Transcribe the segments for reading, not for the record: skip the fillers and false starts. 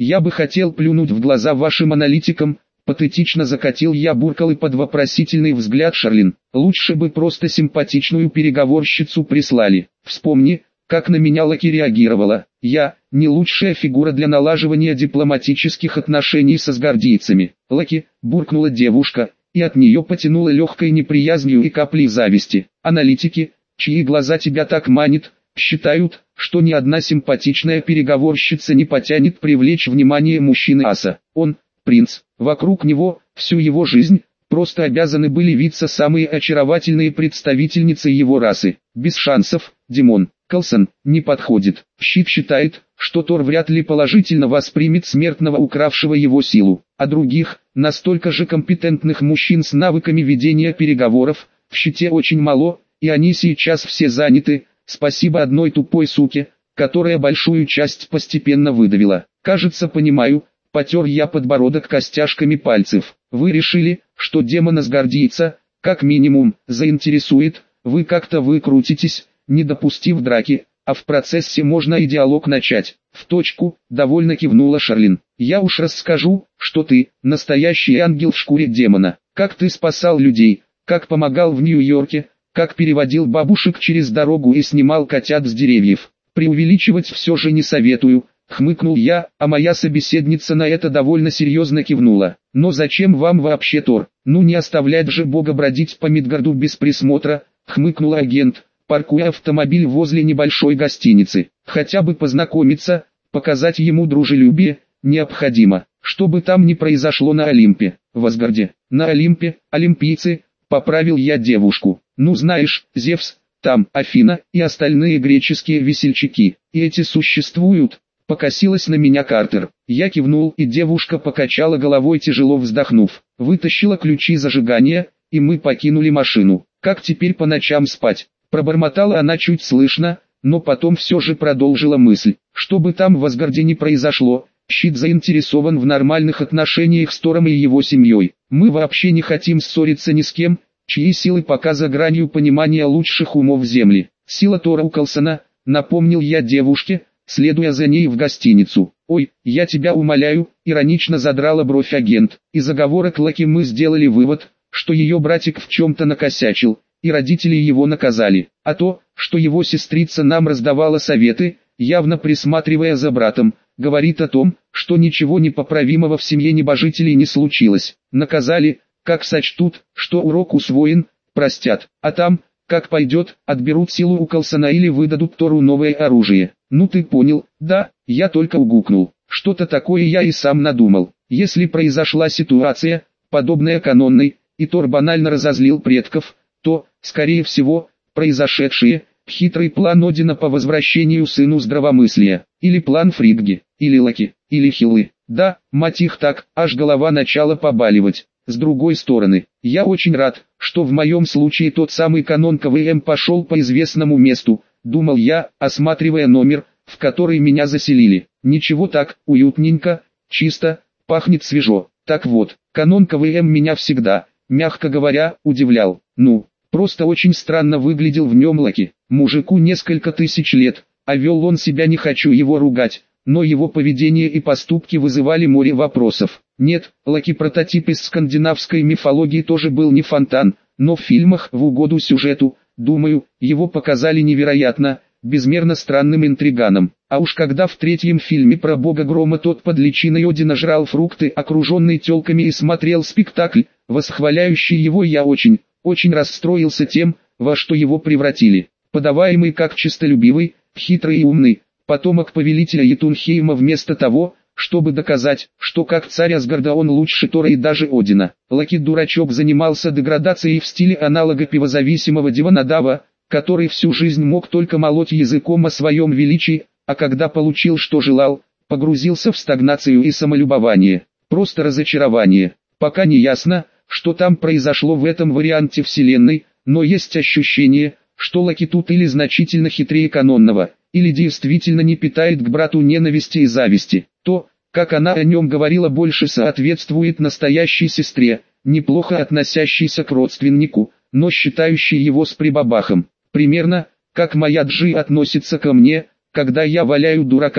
Я бы хотел плюнуть в глаза вашим аналитикам, патетично закатил я буркал и под вопросительный взгляд Шарлин. Лучше бы просто симпатичную переговорщицу прислали. Вспомни, как на меня Лаки реагировала. Я не лучшая фигура для налаживания дипломатических отношений со асгардийцами. Лаки, буркнула девушка, и от нее потянуло легкой неприязнью и каплей зависти. Аналитики, чьи глаза тебя так манит, считают, что ни одна симпатичная переговорщица не потянет привлечь внимание мужчины аса. Он, принц, вокруг него, всю его жизнь, просто обязаны были виться самые очаровательные представительницы его расы. Без шансов, Димон. Калсон не подходит. Щит считает, что Тор вряд ли положительно воспримет смертного, укравшего его силу, а других, настолько же компетентных мужчин с навыками ведения переговоров, в Щите очень мало, и они сейчас все заняты, спасибо одной тупой суке, которая большую часть постепенно выдавила. Кажется, понимаю, потер я подбородок костяшками пальцев. Вы решили, что демон асгардийца, как минимум, заинтересует, вы как-то выкрутитесь, не допустив драки, а в процессе можно и диалог начать. В точку, довольно кивнула Шарлин. Я уж расскажу, что ты, настоящий ангел в шкуре демона. Как ты спасал людей, как помогал в Нью-Йорке, как переводил бабушек через дорогу и снимал котят с деревьев. Преувеличивать все же не советую, хмыкнул я, а моя собеседница на это довольно серьезно кивнула. Но зачем вам вообще Тор? Ну не оставлять же Бога бродить по Мидгарду без присмотра, хмыкнул агент, паркуя автомобиль возле небольшой гостиницы. Хотя бы познакомиться, показать ему дружелюбие, необходимо, что бы там ни произошло на Олимпе. В Асгарде, на Олимпе, олимпийцы, поправил я девушку. Ну знаешь, Зевс, там Афина и остальные греческие весельчаки, и эти существуют. Покосилась на меня Картер. Я кивнул, и девушка покачала головой, тяжело вздохнув. Вытащила ключи зажигания, и мы покинули машину. Как теперь по ночам спать? Пробормотала она чуть слышно, но потом все же продолжила мысль. Что бы там в Асгарде ни произошло, Щит заинтересован в нормальных отношениях с Тором и его семьей. Мы вообще не хотим ссориться ни с кем, чьи силы пока за гранью понимания лучших умов Земли. Сила Тора у Калсона, напомнил я девушке, следуя за ней в гостиницу. «Ой, я тебя умоляю», иронично задрала бровь агент. Из оговорок Лаки мы сделали вывод, что ее братик в чем-то накосячил, и родители его наказали. А то, что его сестрица нам раздавала советы, явно присматривая за братом, говорит о том, что ничего непоправимого в семье небожителей не случилось. Наказали, как сочтут, что урок усвоен, простят. А там, как пойдет, отберут силу у Калсона или выдадут Тору новое оружие. Ну ты понял, да, я только угукнул. Что-то такое я и сам надумал. Если произошла ситуация, подобная канонной, и Тор банально разозлил предков, то, скорее всего, произошедшее – хитрый план Одина по возвращению сыну здравомыслия, или план Фригги, или Лаки, или Хиллы. Да, мать их так, аж голова начала побаливать. С другой стороны, я очень рад, что в моем случае тот самый канон КВМ пошел по известному месту, думал я, осматривая номер, в который меня заселили. Ничего так, уютненько, чисто, пахнет свежо. Так вот, канон КВМ меня всегда, мягко говоря, удивлял. Ну, просто очень странно выглядел в нем Лаки. Мужику несколько тысяч лет, а вел он себя, не хочу его ругать, но его поведение и поступки вызывали море вопросов. Нет, Лаки прототип из скандинавской мифологии тоже был не фонтан, но в фильмах в угоду сюжету, думаю, его показали невероятно, безмерно странным интриганом. А уж когда в третьем фильме про бога грома тот под личиной Одина жрал фрукты, окруженный тёлками, и смотрел спектакль, восхваляющий его, я очень расстроился тем, во что его превратили. Подаваемый как честолюбивый, хитрый и умный, потомок повелителя Йетунхейма, вместо того, чтобы доказать, что как царь Асгарда он лучше Тора и даже Одина. Лаки-дурачок занимался деградацией в стиле аналога пивозависимого Диванадава, который всю жизнь мог только молоть языком о своем величии, а когда получил что желал, погрузился в стагнацию и самолюбование. Просто разочарование. Пока не ясно, что там произошло в этом варианте вселенной, но есть ощущение, что Лаки тут или значительно хитрее канонного, или действительно не питает к брату ненависти и зависти. То, как она о нем говорила, больше соответствует настоящей сестре, неплохо относящейся к родственнику, но считающей его с прибабахом. Примерно, как моя Джи относится ко мне, когда я валяю дурака,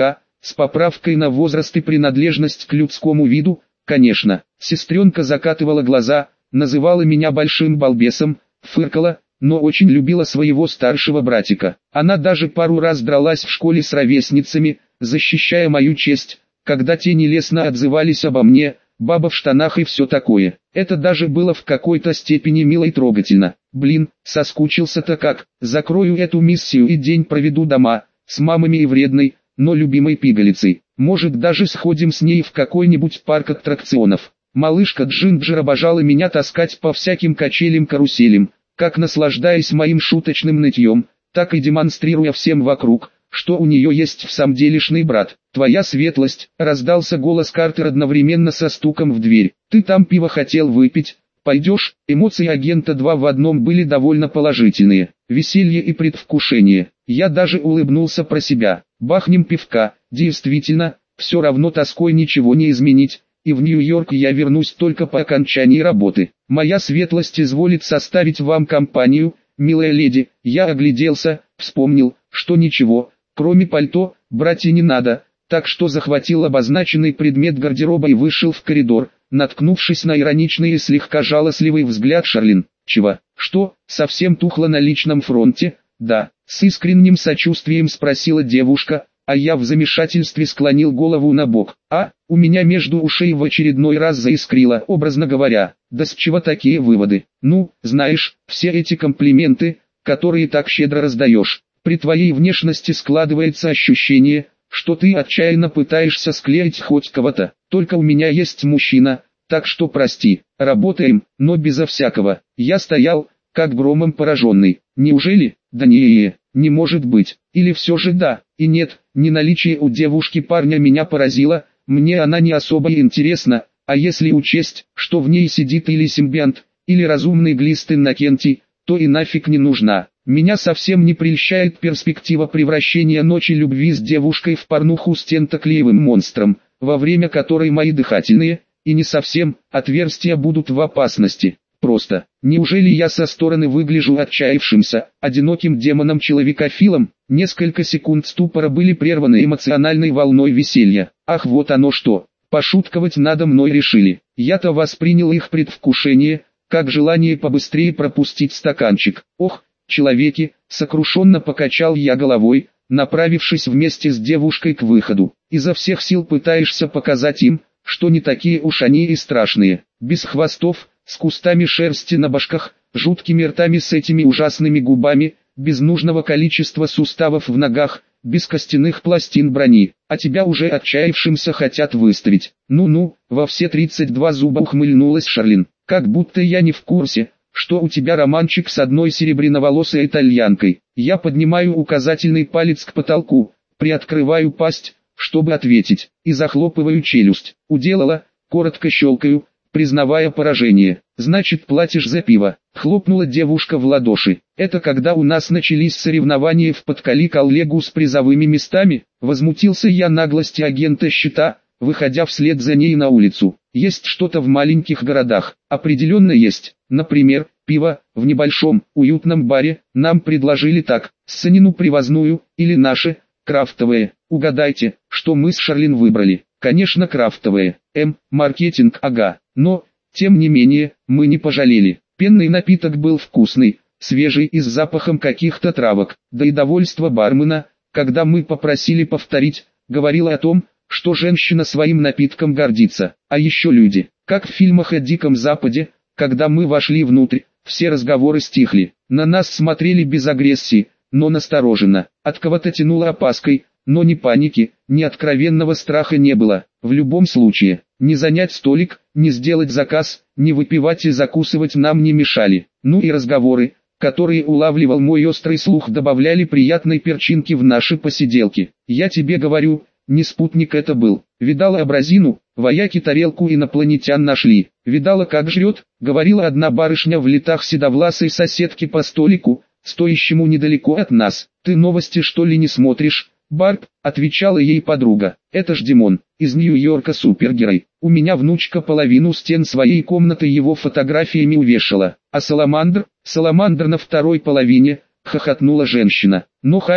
с поправкой на возраст и принадлежность к людскому виду, конечно. Сестренка закатывала глаза, называла меня большим балбесом, фыркала, но очень любила своего старшего братика. Она даже пару раз дралась в школе с ровесницами, защищая мою честь, когда те нелестно отзывались обо мне, баба в штанах и все такое. Это даже было в какой-то степени мило и трогательно. Блин, соскучился-то как. Закрою эту миссию и день проведу дома, с мамами и вредной, но любимой пигалицей. Может, даже сходим с ней в какой-нибудь парк аттракционов. Малышка Джинджер обожала меня таскать по всяким качелям-каруселям, как наслаждаясь моим шуточным нытьем, так и демонстрируя всем вокруг, что у нее есть в самом делешный брат. «Твоя светлость», — раздался голос Картер одновременно со стуком в дверь. «Ты там пиво хотел выпить? Пойдешь?» Эмоции агента 2 в одном были довольно положительные. Веселье и предвкушение. Я даже улыбнулся про себя. Бахнем пивка. Действительно, все равно тоской ничего не изменить. И в Нью-Йорк я вернусь только по окончании работы. Моя светлость изволит составить вам компанию, милая леди. Я огляделся, вспомнил, что ничего, кроме пальто, брать и не надо, так что захватил обозначенный предмет гардероба и вышел в коридор, наткнувшись на ироничный и слегка жалостливый взгляд Шарлин. «Чего? Что, совсем тухло на личном фронте?» «Да», с искренним сочувствием спросила девушка, а я в замешательстве склонил голову на бок. У меня между ушей в очередной раз заискрило, образно говоря. Да с чего такие выводы? Ну, знаешь, все эти комплименты, которые так щедро раздаешь. При твоей внешности складывается ощущение, что ты отчаянно пытаешься склеить хоть кого-то. Только у меня есть мужчина, так что прости. Работаем, но безо всякого. Я стоял, как громом пораженный. Неужели? Да не может быть. Или все же да, и нет. Не наличие у девушки парня меня поразило, мне она не особо интересна, а если учесть, что в ней сидит или симбионт, или разумный глист Иннокентий, то и нафиг не нужна. Меня совсем не прельщает перспектива превращения ночи любви с девушкой в порнуху с тентаклеевым монстром, во время которой мои дыхательные, и не совсем, отверстия будут в опасности. Просто, неужели я со стороны выгляжу отчаявшимся, одиноким демоном-человекофилом? Несколько секунд ступора были прерваны эмоциональной волной веселья. Ах, вот оно что, пошутковать надо мной решили. Я-то воспринял их предвкушение, как желание побыстрее пропустить стаканчик. Ох, человеки, сокрушенно покачал я головой, направившись вместе с девушкой к выходу. Изо всех сил пытаешься показать им, что не такие уж они и страшные, без хвостов, с кустами шерсти на башках, жуткими ртами с этими ужасными губами, без нужного количества суставов в ногах, без костяных пластин брони, а тебя уже отчаявшимся хотят выставить. Ну-ну, во все 32 зуба ухмыльнулась Шарлин, как будто я не в курсе, что у тебя романчик с одной серебряноволосой итальянкой. Я поднимаю указательный палец к потолку, приоткрываю пасть, чтобы ответить, и захлопываю челюсть. Уделала, коротко щелкаю, признавая поражение. «Значит, платишь за пиво», — хлопнула девушка в ладоши. «Это когда у нас начались соревнования в подкали-коллегу с призовыми местами?» Возмутился я наглости агента щита, выходя вслед за ней на улицу. «Есть что-то в маленьких городах, определенно есть. Например, пиво, в небольшом, уютном баре, нам предложили так, сценину привозную, или наше, крафтовое. Угадайте, что мы с Шарлин выбрали. Конечно, крафтовое. Маркетинг, ага. Но, тем не менее, мы не пожалели. Пенный напиток был вкусный, свежий и с запахом каких-то травок. Да и довольство бармена, когда мы попросили повторить, говорило о том, что женщина своим напитком гордится. А еще люди, как в фильмах о Диком Западе, когда мы вошли внутрь, все разговоры стихли. На нас смотрели без агрессии, но настороженно. От кого-то тянуло опаской, но ни паники, ни откровенного страха не было. В любом случае, не занять столик, не сделать заказ, не выпивать и закусывать нам не мешали. Ну и разговоры, которые улавливал мой острый слух, добавляли приятной перчинки в наши посиделки. Я тебе говорю, не спутник это был. Видала абразину, вояки тарелку инопланетян нашли. Видала, как жрет, говорила одна барышня в летах седовласой соседки по столику, стоящему недалеко от нас. Ты новости что ли не смотришь? «Барб», — отвечала ей подруга, — «это ж Димон, из Нью-Йорка супергерой. У меня внучка половину стен своей комнаты его фотографиями увешала. А Саламандр на второй половине», — хохотнула женщина. «Но Харя,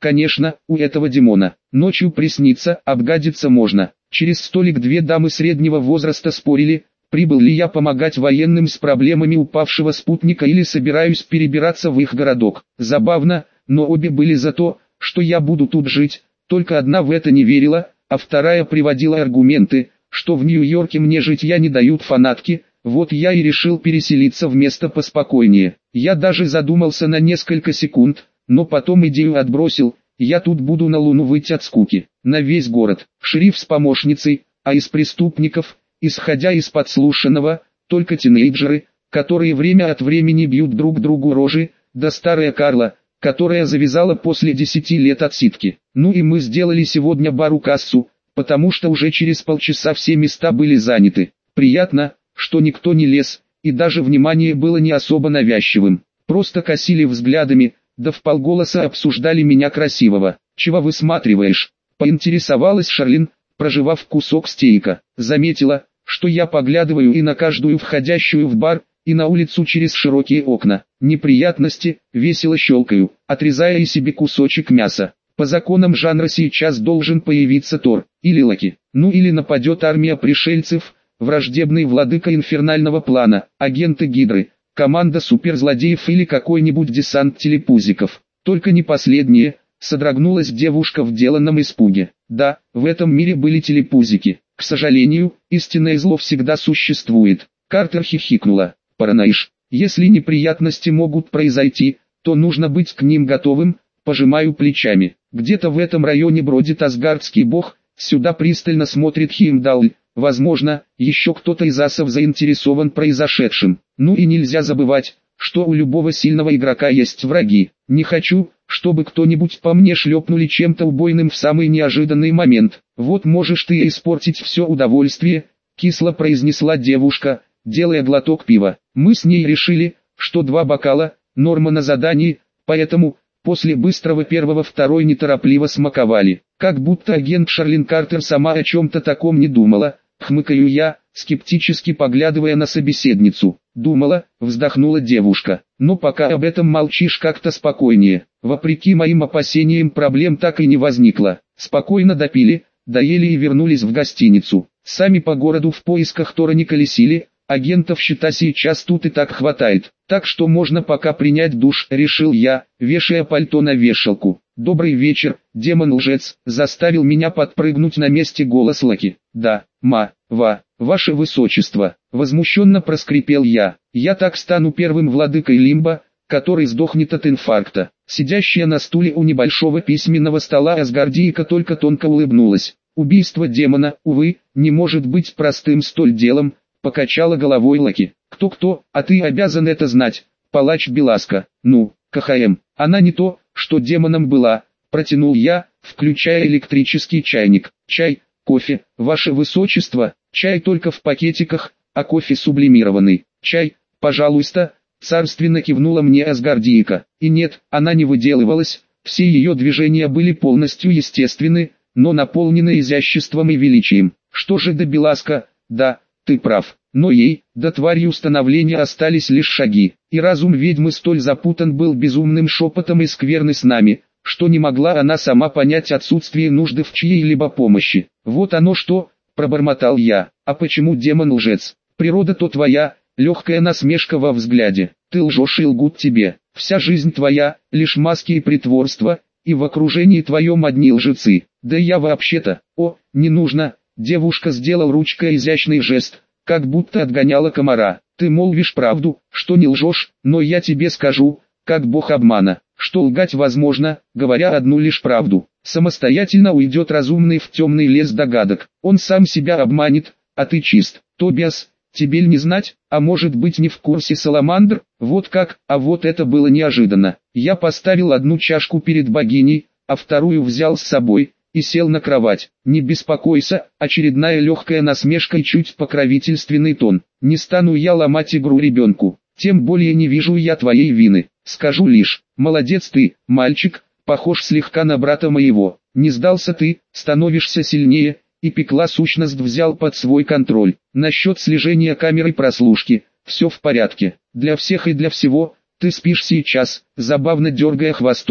Конечно, у этого Димона. Ночью приснится, обгадиться можно. Через столик две дамы среднего возраста спорили, прибыл ли я помогать военным с проблемами упавшего спутника или собираюсь перебираться в их городок. Забавно, но обе были за то, что я буду тут жить, только одна в это не верила, а вторая приводила аргументы, что в Нью-Йорке мне житья не дают фанатки. Вот я и решил переселиться в место поспокойнее. Я даже задумался на несколько секунд, но потом идею отбросил. Я тут буду на Луну выть от скуки. На весь город, шериф с помощницей, а из преступников, исходя из подслушанного, только тинейджеры, которые время от времени бьют друг другу рожи, да старая Карла, которая завязала после 10 лет отсидки. Ну и мы сделали сегодня бару-кассу, потому что уже через полчаса все места были заняты. Приятно, что никто не лез, и даже внимание было не особо навязчивым. Просто косили взглядами, да вполголоса обсуждали меня красивого. «Чего высматриваешь?» — поинтересовалась Шарлин, прожевав кусок стейка. Заметила, что я поглядываю и на каждую входящую в бар, и на улицу через широкие окна. Неприятности, весело щелкаю, отрезая и себе кусочек мяса. По законам жанра сейчас должен появиться Тор, или Локи, ну или нападет армия пришельцев, враждебный владыка инфернального плана, агенты Гидры, команда суперзлодеев или какой-нибудь десант телепузиков. Только не последнее, содрогнулась девушка в деланном испуге. Да, в этом мире были телепузики. К сожалению, истинное зло всегда существует. Картер хихикнула. Параноишь. Если неприятности могут произойти, то нужно быть к ним готовым. Пожимаю плечами. Где-то в этом районе бродит асгардский бог, сюда пристально смотрит Хеймдалл. Возможно, еще кто-то из асов заинтересован произошедшим. Ну и нельзя забывать, что у любого сильного игрока есть враги. Не хочу, чтобы кто-нибудь по мне шлепнули чем-то убойным в самый неожиданный момент. Вот можешь ты испортить все удовольствие, кисло произнесла девушка, делая глоток пива. Мы с ней решили, что 2 бокала – норма на задании, поэтому после быстрого первого второй неторопливо смаковали. Как будто агент Шарлин Картер сама о чем-то таком не думала, хмыкаю я, скептически поглядывая на собеседницу. Думала, вздохнула девушка, но пока об этом молчишь как-то спокойнее. Вопреки моим опасениям проблем так и не возникло. Спокойно допили, доели и вернулись в гостиницу. Сами по городу в поисках Тора не колесили, агентов счета сейчас тут и так хватает. Так что можно пока принять душ, решил я, вешая пальто на вешалку. Добрый вечер, демон-лжец, заставил меня подпрыгнуть на месте голос Локи. Да, ваше высочество, возмущенно проскрипел я. Я так стану первым владыкой Лимба, который сдохнет от инфаркта. Сидящая на стуле у небольшого письменного стола асгардийка только тонко улыбнулась. Убийство демона, увы, не может быть простым столь делом, покачала головой Локи. Кто-кто, а ты обязан это знать, палач Беласка. Ну, КХМ, она не то, что демоном была, протянул я, включая электрический чайник. Чай, кофе, ваше высочество, чай только в пакетиках, а кофе сублимированный. Чай, пожалуйста, царственно кивнула мне асгардийка. И нет, она не выделывалась, все ее движения были полностью естественны, но наполнены изяществом и величием. Что же до Беласка, да, ты прав, но ей, до твари установления остались лишь шаги, и разум ведьмы столь запутан был безумным шепотом и скверны с нами, что не могла она сама понять отсутствие нужды в чьей-либо помощи. Вот оно что, пробормотал я, а почему демон-лжец? Природа-то твоя, легкая насмешка во взгляде, ты лжешь и лгут тебе, вся жизнь твоя, лишь маски и притворства, и в окружении твоем одни лжецы, да я вообще-то, не нужно. Девушка сделала ручкой изящный жест, как будто отгоняла комара. Ты молвишь правду, что не лжешь, но я тебе скажу, как бог обмана, что лгать возможно, говоря одну лишь правду. Самостоятельно уйдет разумный в темный лес догадок, он сам себя обманет, а ты чист. Тобиас, тебе ль не знать, а может быть не в курсе Саламандр? Вот как, а вот это было неожиданно. Я поставил одну чашку перед богиней, а вторую взял с собой и сел на кровать. Не беспокойся, очередная легкая насмешка и чуть покровительственный тон. Не стану я ломать игру ребенку, тем более не вижу я твоей вины. Скажу лишь, молодец ты, мальчик, похож слегка на брата моего. Не сдался ты, становишься сильнее, и пекла сущность взял под свой контроль. Насчет слежения камеры прослушки, все в порядке. Для всех и для всего, ты спишь сейчас, забавно дергая хвостом.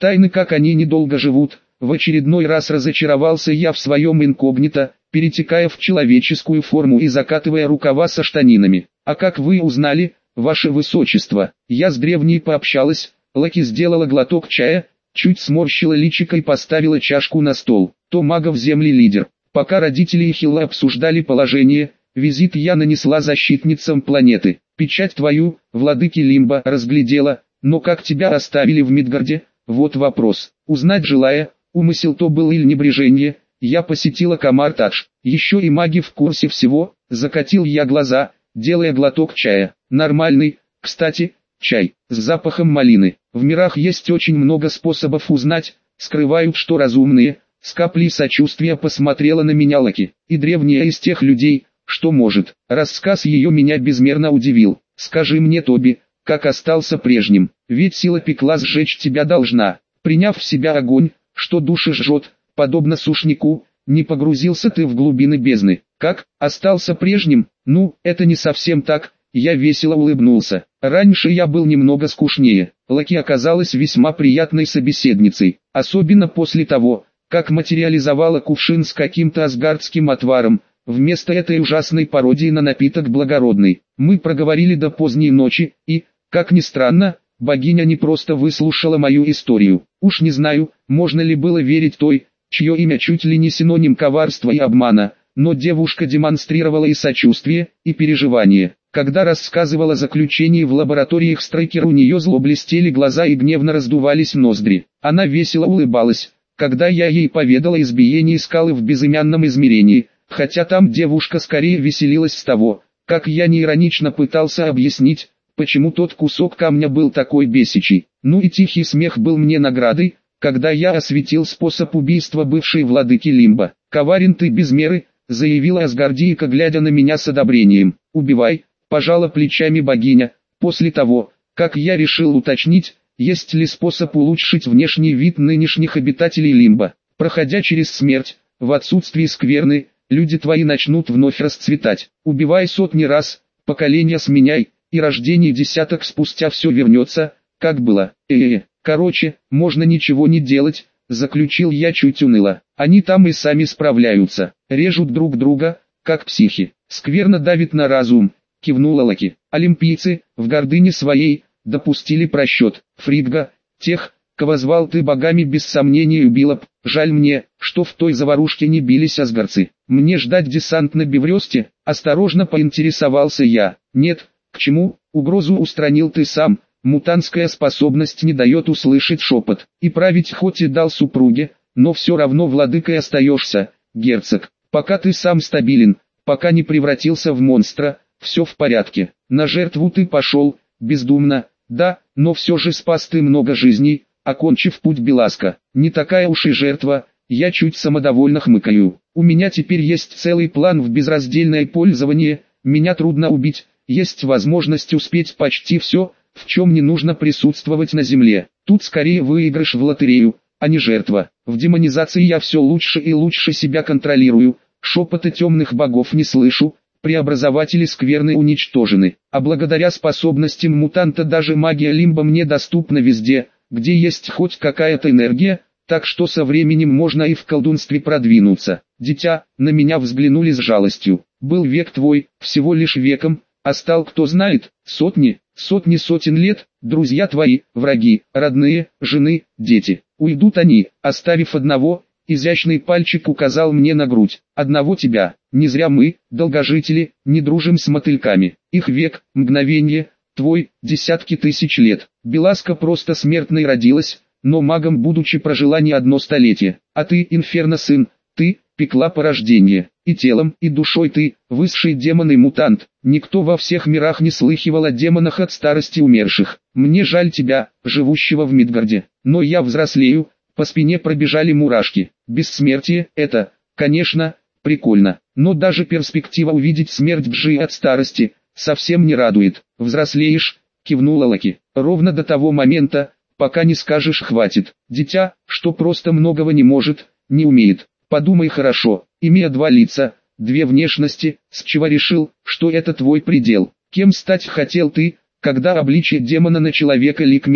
Тайны, как они недолго живут. В очередной раз разочаровался я в своем инкогнито, перетекая в человеческую форму и закатывая рукава со штанинами. А как вы узнали, ваше высочество? Я с древней пообщалась. Лаки сделала глоток чая, чуть сморщила личико и поставила чашку на стол. То магов земли лидер. Пока родители Ихилла обсуждали положение, визит я нанесла защитницам планеты. Печать твою, владыки Лимба, разглядела, но как тебя оставили в Мидгарде? Вот вопрос. Узнать желая, умысел то был или небрежение, я посетила Камар-Тадж. Еще и маги в курсе всего, закатил я глаза, делая глоток чая. Нормальный, кстати, чай, с запахом малины. В мирах есть очень много способов узнать, скрывают, что разумные. С каплей сочувствия посмотрела на меня Лаки, и древняя из тех людей, что может. Рассказ ее меня безмерно удивил. Скажи мне, Тоби, как остался прежним, ведь сила пекла сжечь тебя должна. Приняв в себя огонь, что души жжет, подобно сушнику, не погрузился ты в глубины бездны. Как, остался прежним? Ну, это не совсем так, я весело улыбнулся. Раньше я был немного скучнее. Лаки оказалась весьма приятной собеседницей, особенно после того, как материализовала кувшин с каким-то асгардским отваром, вместо этой ужасной пародии на напиток благородный. Мы проговорили до поздней ночи, и, как ни странно, богиня не просто выслушала мою историю. Уж не знаю, можно ли было верить той, чье имя чуть ли не синоним коварства и обмана, но девушка демонстрировала и сочувствие, и переживание. Когда рассказывала о заключении в лабораториях Страйкер, у нее зло блестели глаза и гневно раздувались ноздри. Она весело улыбалась, когда я ей поведала о избиении скалы в безымянном измерении, хотя там девушка скорее веселилась с того, как я неиронично пытался объяснить, почему тот кусок камня был такой бесячий. Ну и тихий смех был мне наградой, когда я осветил способ убийства бывшей владыки Лимба. «Коварен ты без меры», — заявила Асгардийка, глядя на меня с одобрением. «Убивай», — пожала плечами богиня, после того, как я решил уточнить, есть ли способ улучшить внешний вид нынешних обитателей Лимба. Проходя через смерть, в отсутствии скверны, люди твои начнут вновь расцветать. Убивай сотни раз, поколения сменяй, и рождение десяток спустя все вернется, как было. Короче, можно ничего не делать, заключил я чуть уныло. Они там и сами справляются, режут друг друга, как психи. Скверно давит на разум, кивнула Лаки. Олимпийцы, в гордыне своей, допустили просчет. Фридга, тех, кого звал ты богами, без сомнения убила б. Жаль мне, что в той заварушке не бились асгардцы. Мне ждать десант на Беврёсте? Осторожно поинтересовался я. Нет, к чему, угрозу устранил ты сам. Мутантская способность не дает услышать шепот. И править хоть и дал супруге, но все равно владыкой остаешься, герцог. Пока ты сам стабилен, пока не превратился в монстра, все в порядке. На жертву ты пошел, бездумно, да, но все же спас ты много жизней, окончив путь Беласка. Не такая уж и жертва, я чуть самодовольно хмыкаю. У меня теперь есть целый план в безраздельное пользование, меня трудно убить, есть возможность успеть почти все, в чем не нужно присутствовать на земле. Тут скорее выигрыш в лотерею, а не жертва. В демонизации я все лучше и лучше себя контролирую, шепота темных богов не слышу, преобразователи скверны уничтожены, а благодаря способностям мутанта даже магия Лимба мне доступна везде, где есть хоть какая-то энергия, так что со временем можно и в колдунстве продвинуться. Дитя, на меня взглянули с жалостью. Был век твой, всего лишь веком, а стал кто знает, сотни сотен лет, друзья твои, враги, родные, жены, дети. Уйдут они, оставив одного, изящный пальчик указал мне на грудь. Одного тебя, не зря мы, долгожители, не дружим с мотыльками. Их век, мгновение, твой, десятки тысяч лет. Беласка просто смертной родилась, но магом будучи прожила не одно столетие. А ты, Инферно сын, ты, пекла порождение. И телом, и душой ты, высший демон и мутант. Никто во всех мирах не слыхивал о демонах от старости умерших. Мне жаль тебя, живущего в Мидгарде. Но я взрослею, по спине пробежали мурашки. Бессмертие – это, конечно, прикольно. Но даже перспектива увидеть смерть Бжи от старости совсем не радует. Взрослеешь, кивнула Лаки. Ровно до того момента, пока не скажешь хватит. Дитя, что просто многого не может, не умеет. Подумай хорошо, имея два лица, две внешности, с чего решил, что это твой предел. Кем стать хотел ты, когда обличие демона на человека лик менял?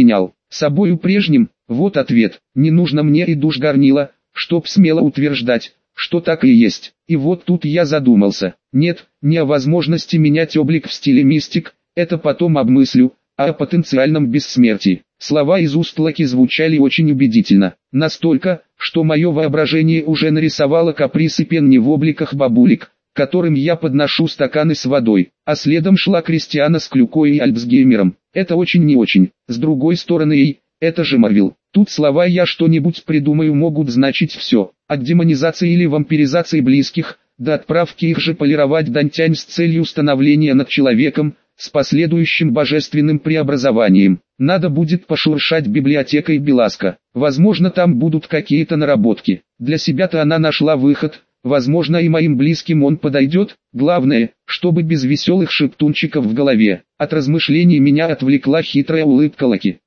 Собою прежним? Вот ответ. Не нужно мне и душ горнила, чтоб смело утверждать, что так и есть. И вот тут я задумался. Нет, не о возможности менять облик в стиле мистик, это потом обмыслю, а о потенциальном бессмертии. Слова из уст Лаки звучали очень убедительно. Настолько, что мое воображение уже нарисовало каприз и пенни в обликах бабулек, которым я подношу стаканы с водой, а следом шла Кристиана с Клюкой и Альцгеймером. Это очень не очень. С другой стороны, это же Марвел. Тут слова «я что-нибудь придумаю» могут значить все, от демонизации или вампиризации близких, до отправки их же полировать Дантянь с целью становления над человеком, с последующим божественным преобразованием. Надо будет пошуршать библиотекой Беласка. Возможно, там будут какие-то наработки. Для себя-то она нашла выход. Возможно, и моим близким он подойдет. Главное, чтобы без веселых шептунчиков в голове. От размышлений меня отвлекла хитрая улыбка Лаки.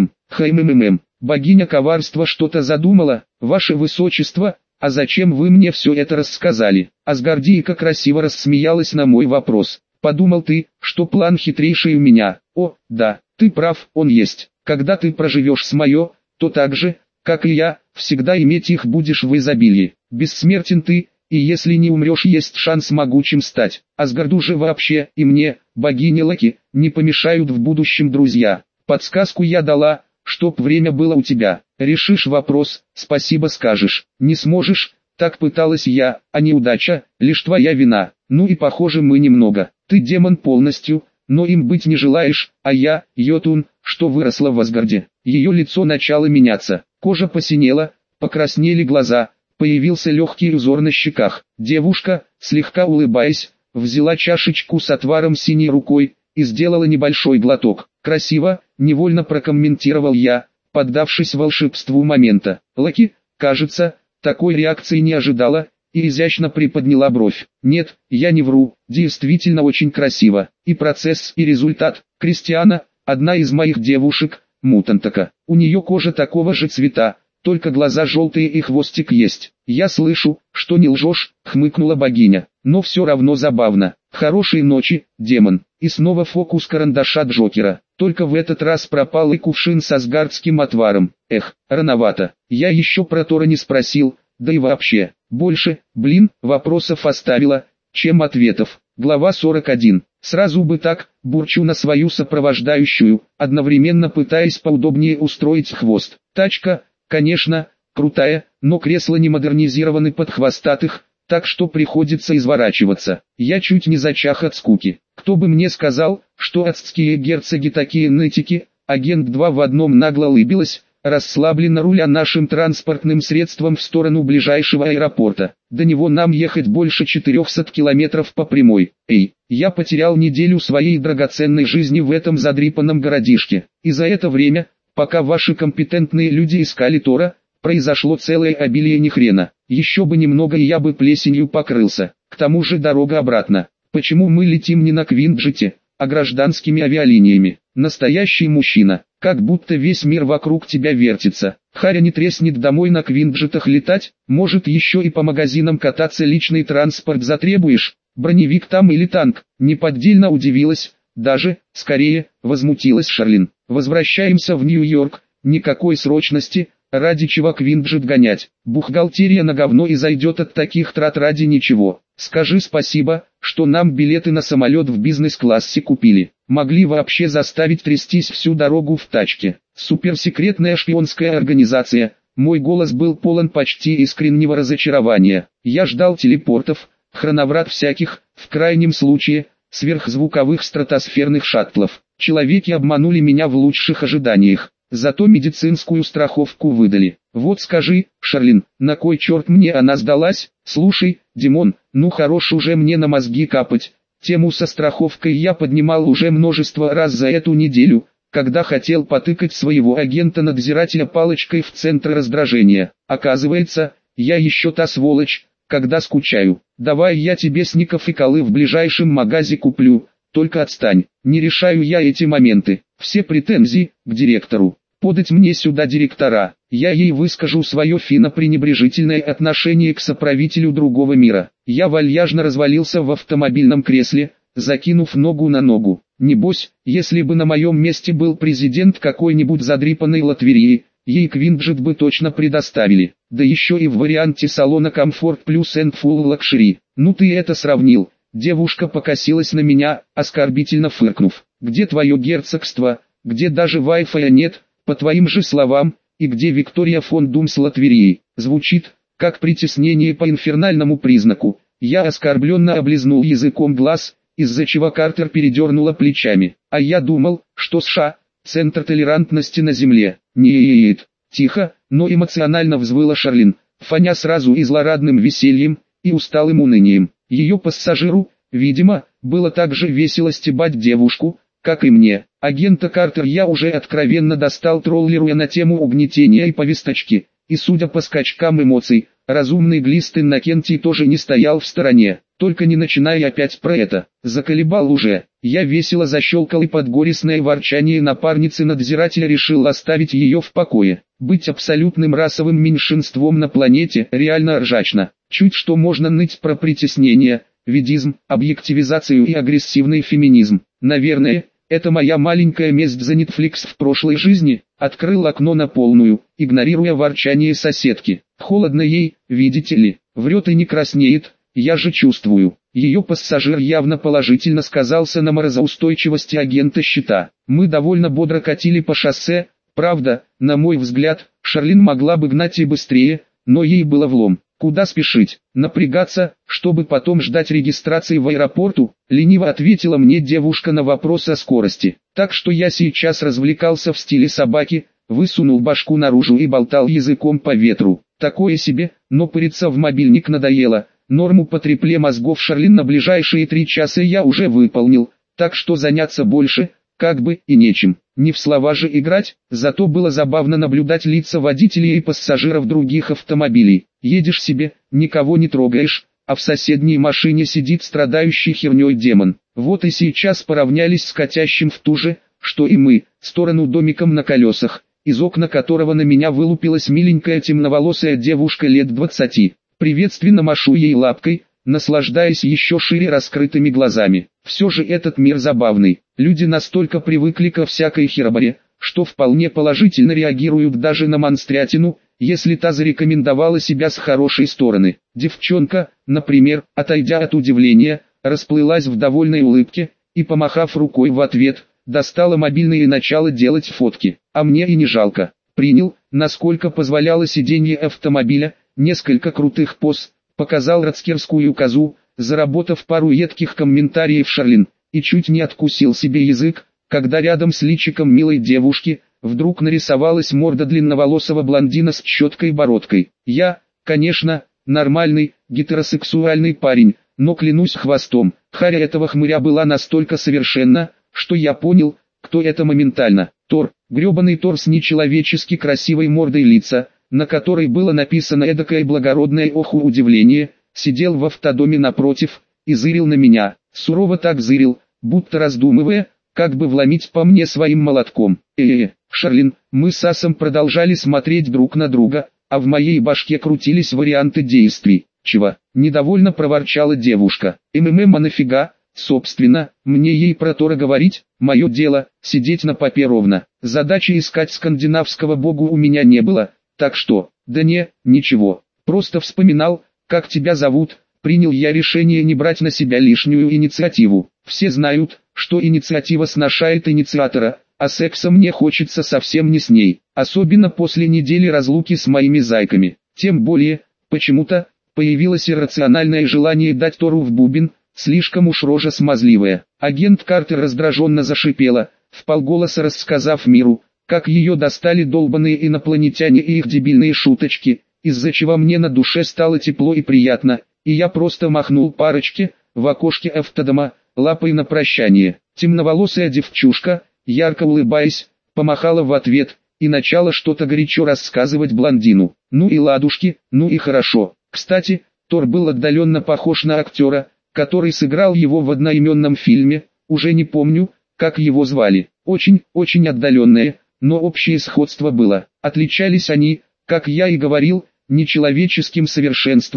Хэм. Богиня коварства что-то задумала. Ваше высочество, а зачем вы мне все это рассказали? Асгардийка красиво рассмеялась на мой вопрос. Подумал ты, что план хитрейший у меня. О, да, ты прав, он есть. Когда ты проживешь с Майо, то так же, как и я, всегда иметь их будешь в изобилии. Бессмертен ты, и если не умрешь, есть шанс могучим стать. Асгарду же вообще, и мне, богине Лаки, не помешают в будущем друзья. Подсказку я дала, чтоб время было у тебя. Решишь вопрос, спасибо скажешь. Не сможешь, так пыталась я, а неудача, лишь твоя вина. Ну и похоже мы немного. Ты демон полностью, но им быть не желаешь, а я, Йотун, что выросла в Асгарде. Ее лицо начало меняться, кожа посинела, покраснели глаза, появился легкий узор на щеках. Девушка, слегка улыбаясь, взяла чашечку с отваром синей рукой и сделала небольшой глоток. Красиво, невольно прокомментировал я, поддавшись волшебству момента. Лаки, кажется, такой реакции не ожидала, и изящно приподняла бровь. Нет, я не вру, действительно очень красиво. И процесс, и результат. Кристиана, одна из моих девушек, мутантака. У нее кожа такого же цвета, только глаза желтые и хвостик есть. Я слышу, что не лжешь, хмыкнула богиня. Но все равно забавно. Хорошей ночи, демон. И снова фокус карандаша Джокера. Только в этот раз пропал и кувшин с асгардским отваром. Эх, рановато. Я еще про Тора не спросил, да и вообще. Больше, вопросов оставила, чем ответов. Глава 41. Сразу бы так, бурчу на свою сопровождающую, одновременно пытаясь поудобнее устроить хвост. Тачка, конечно, крутая, но кресла не модернизированы под хвостатых, так что приходится изворачиваться. Я чуть не зачах от скуки. Кто бы мне сказал, что ацтские герцоги такие нытики, агент 2 в одном нагло улыбилась, расслабленно руля нашим транспортным средством в сторону ближайшего аэропорта. До него нам ехать больше 400 километров по прямой. Эй, я потерял неделю своей драгоценной жизни в этом задрипанном городишке. И за это время, пока ваши компетентные люди искали Тора, произошло целое обилие нихрена. Еще бы немного и я бы плесенью покрылся. К тому же дорога обратно. Почему мы летим не на Квинджете, а гражданскими авиалиниями? Настоящий мужчина. Как будто весь мир вокруг тебя вертится. Харя не треснет домой на Квинджетах летать, может еще и по магазинам кататься, личный транспорт затребуешь, броневик там или танк. Неподдельно удивилась, даже, скорее, возмутилась Шарлин. Возвращаемся в Нью-Йорк, никакой срочности, ради чего Квинджет гонять. Бухгалтерия на говно и зайдет от таких трат ради ничего. Скажи спасибо, что нам билеты на самолет в бизнес-классе купили. Могли вообще заставить трястись всю дорогу в тачке. Суперсекретная шпионская организация. Мой голос был полон почти искреннего разочарования. Я ждал телепортов, хроноврат всяких, в крайнем случае, сверхзвуковых стратосферных шаттлов. Человеки обманули меня в лучших ожиданиях. Зато медицинскую страховку выдали. Вот скажи, Шарлин, на кой черт мне она сдалась? Слушай, Димон, ну хорош уже мне на мозги капать. Тему со страховкой я поднимал уже множество раз за эту неделю, когда хотел потыкать своего агента-надзирателя палочкой в центр раздражения. Оказывается, я еще та сволочь, когда скучаю. Давай я тебе сников и колы в ближайшем магазе куплю, только отстань. Не решаю я эти моменты. Все претензии к директору. Подать мне сюда директора, я ей выскажу свое финно-пренебрежительное отношение к соправителю другого мира. Я вальяжно развалился в автомобильном кресле, закинув ногу на ногу. Небось, если бы на моем месте был президент какой-нибудь задрипанной Латвии, ей Квинджет бы точно предоставили, да еще и в варианте салона Comfort Plus and Full Luxury. Ну ты это сравнил. Девушка покосилась на меня, оскорбительно фыркнув. Где твое герцогство, где даже Wi-Fi нет, по твоим же словам, и где Виктория фон Думс Латверии? Звучит, как притеснение по инфернальному признаку. Я оскорбленно облизнул языком глаз, из-за чего Картер передернула плечами. А я думал, что США – центр толерантности на земле. Нет. Тихо, но эмоционально взвыла Шарлин, фоня сразу и злорадным весельем, и усталым унынием. Ее пассажиру, видимо, было так же весело стебать девушку, как и мне. Агента Картер я уже откровенно достал, троллируя на тему угнетения и повесточки, и судя по скачкам эмоций, разумный глист Иннокентий тоже не стоял в стороне. Только не начинай опять про это. Заколебал уже. Я весело защелкал, и под горестное ворчание напарницы надзирателя решил оставить ее в покое. Быть абсолютным расовым меньшинством на планете реально ржачно. Чуть что можно ныть про притеснение, видизм, объективизацию и агрессивный феминизм. Наверное, это моя маленькая месть за Netflix в прошлой жизни. Открыл окно на полную, игнорируя ворчание соседки. Холодно ей, видите ли, врет и не краснеет. Я же чувствую. Ее пассажир явно положительно сказался на морозоустойчивости агента щита. Мы довольно бодро катили по шоссе. Правда, на мой взгляд, Шарлин могла бы гнать и быстрее, но ей было влом. Куда спешить? Напрягаться, чтобы потом ждать регистрации в аэропорту? Лениво ответила мне девушка на вопрос о скорости. Так что я сейчас развлекался в стиле собаки, высунул башку наружу и болтал языком по ветру. Такое себе, но пыриться в мобильник надоело. Норму по трепле мозгов Шарлин на ближайшие 3 часа я уже выполнил, так что заняться больше, как бы, и нечем. Не в слова же играть, зато было забавно наблюдать лица водителей и пассажиров других автомобилей. Едешь себе, никого не трогаешь, а в соседней машине сидит страдающий херней демон. Вот и сейчас поравнялись с катящим в ту же, что и мы, сторону домиком на колесах, из окна которого на меня вылупилась миленькая темноволосая девушка лет 20. Приветственно машу ей лапкой, наслаждаясь еще шире раскрытыми глазами. Все же этот мир забавный. Люди настолько привыкли ко всякой хероборе, что вполне положительно реагируют даже на монстрятину, если та зарекомендовала себя с хорошей стороны. Девчонка, например, отойдя от удивления, расплылась в довольной улыбке, и, помахав рукой в ответ, достала мобильный и начала делать фотки. А мне и не жалко. Принял, насколько позволяло сиденье автомобиля, несколько крутых поз, показал рацкерскую козу, заработав пару едких комментариев Шарлин, и чуть не откусил себе язык, когда рядом с личиком милой девушки, вдруг нарисовалась морда длинноволосого блондина с четкой бородкой. Я, конечно, нормальный, гетеросексуальный парень, но клянусь хвостом, харя этого хмыря была настолько совершенна, что я понял, кто это моментально. Тор, гребаный Тор с нечеловечески красивой мордой лица, на которой было написано эдакое благородное оху удивление, сидел в автодоме напротив, и зырил на меня, сурово так зырил, будто раздумывая, как бы вломить по мне своим молотком. Шарлин, мы с Асом продолжали смотреть друг на друга, а в моей башке крутились варианты действий. Чего? Недовольно проворчала девушка. А нафига? Собственно, мне ей про Тора говорить, мое дело, сидеть на попе ровно. Задачи искать скандинавского богу у меня не было. Так что, да не, ничего, просто вспоминал, как тебя зовут, принял я решение не брать на себя лишнюю инициативу. Все знают, что инициатива сношает инициатора, а секса мне хочется совсем не с ней, особенно после недели разлуки с моими зайками. Тем более, почему-то, появилось иррациональное желание дать Тору в бубен, слишком уж рожа смазливая. Агент Картер раздраженно зашипела, вполголоса рассказав миру, как ее достали долбаные инопланетяне и их дебильные шуточки, из-за чего мне на душе стало тепло и приятно, и я просто махнул парочке, в окошке автодома, лапой на прощание. Темноволосая девчушка, ярко улыбаясь, помахала в ответ, и начала что-то горячо рассказывать блондину. Ну и ладушки, ну и хорошо. Кстати, Тор был отдаленно похож на актера, который сыграл его в одноименном фильме, уже не помню, как его звали. Очень отдаленное, но общее сходство было. Отличались они, как я и говорил, нечеловеческим совершенством,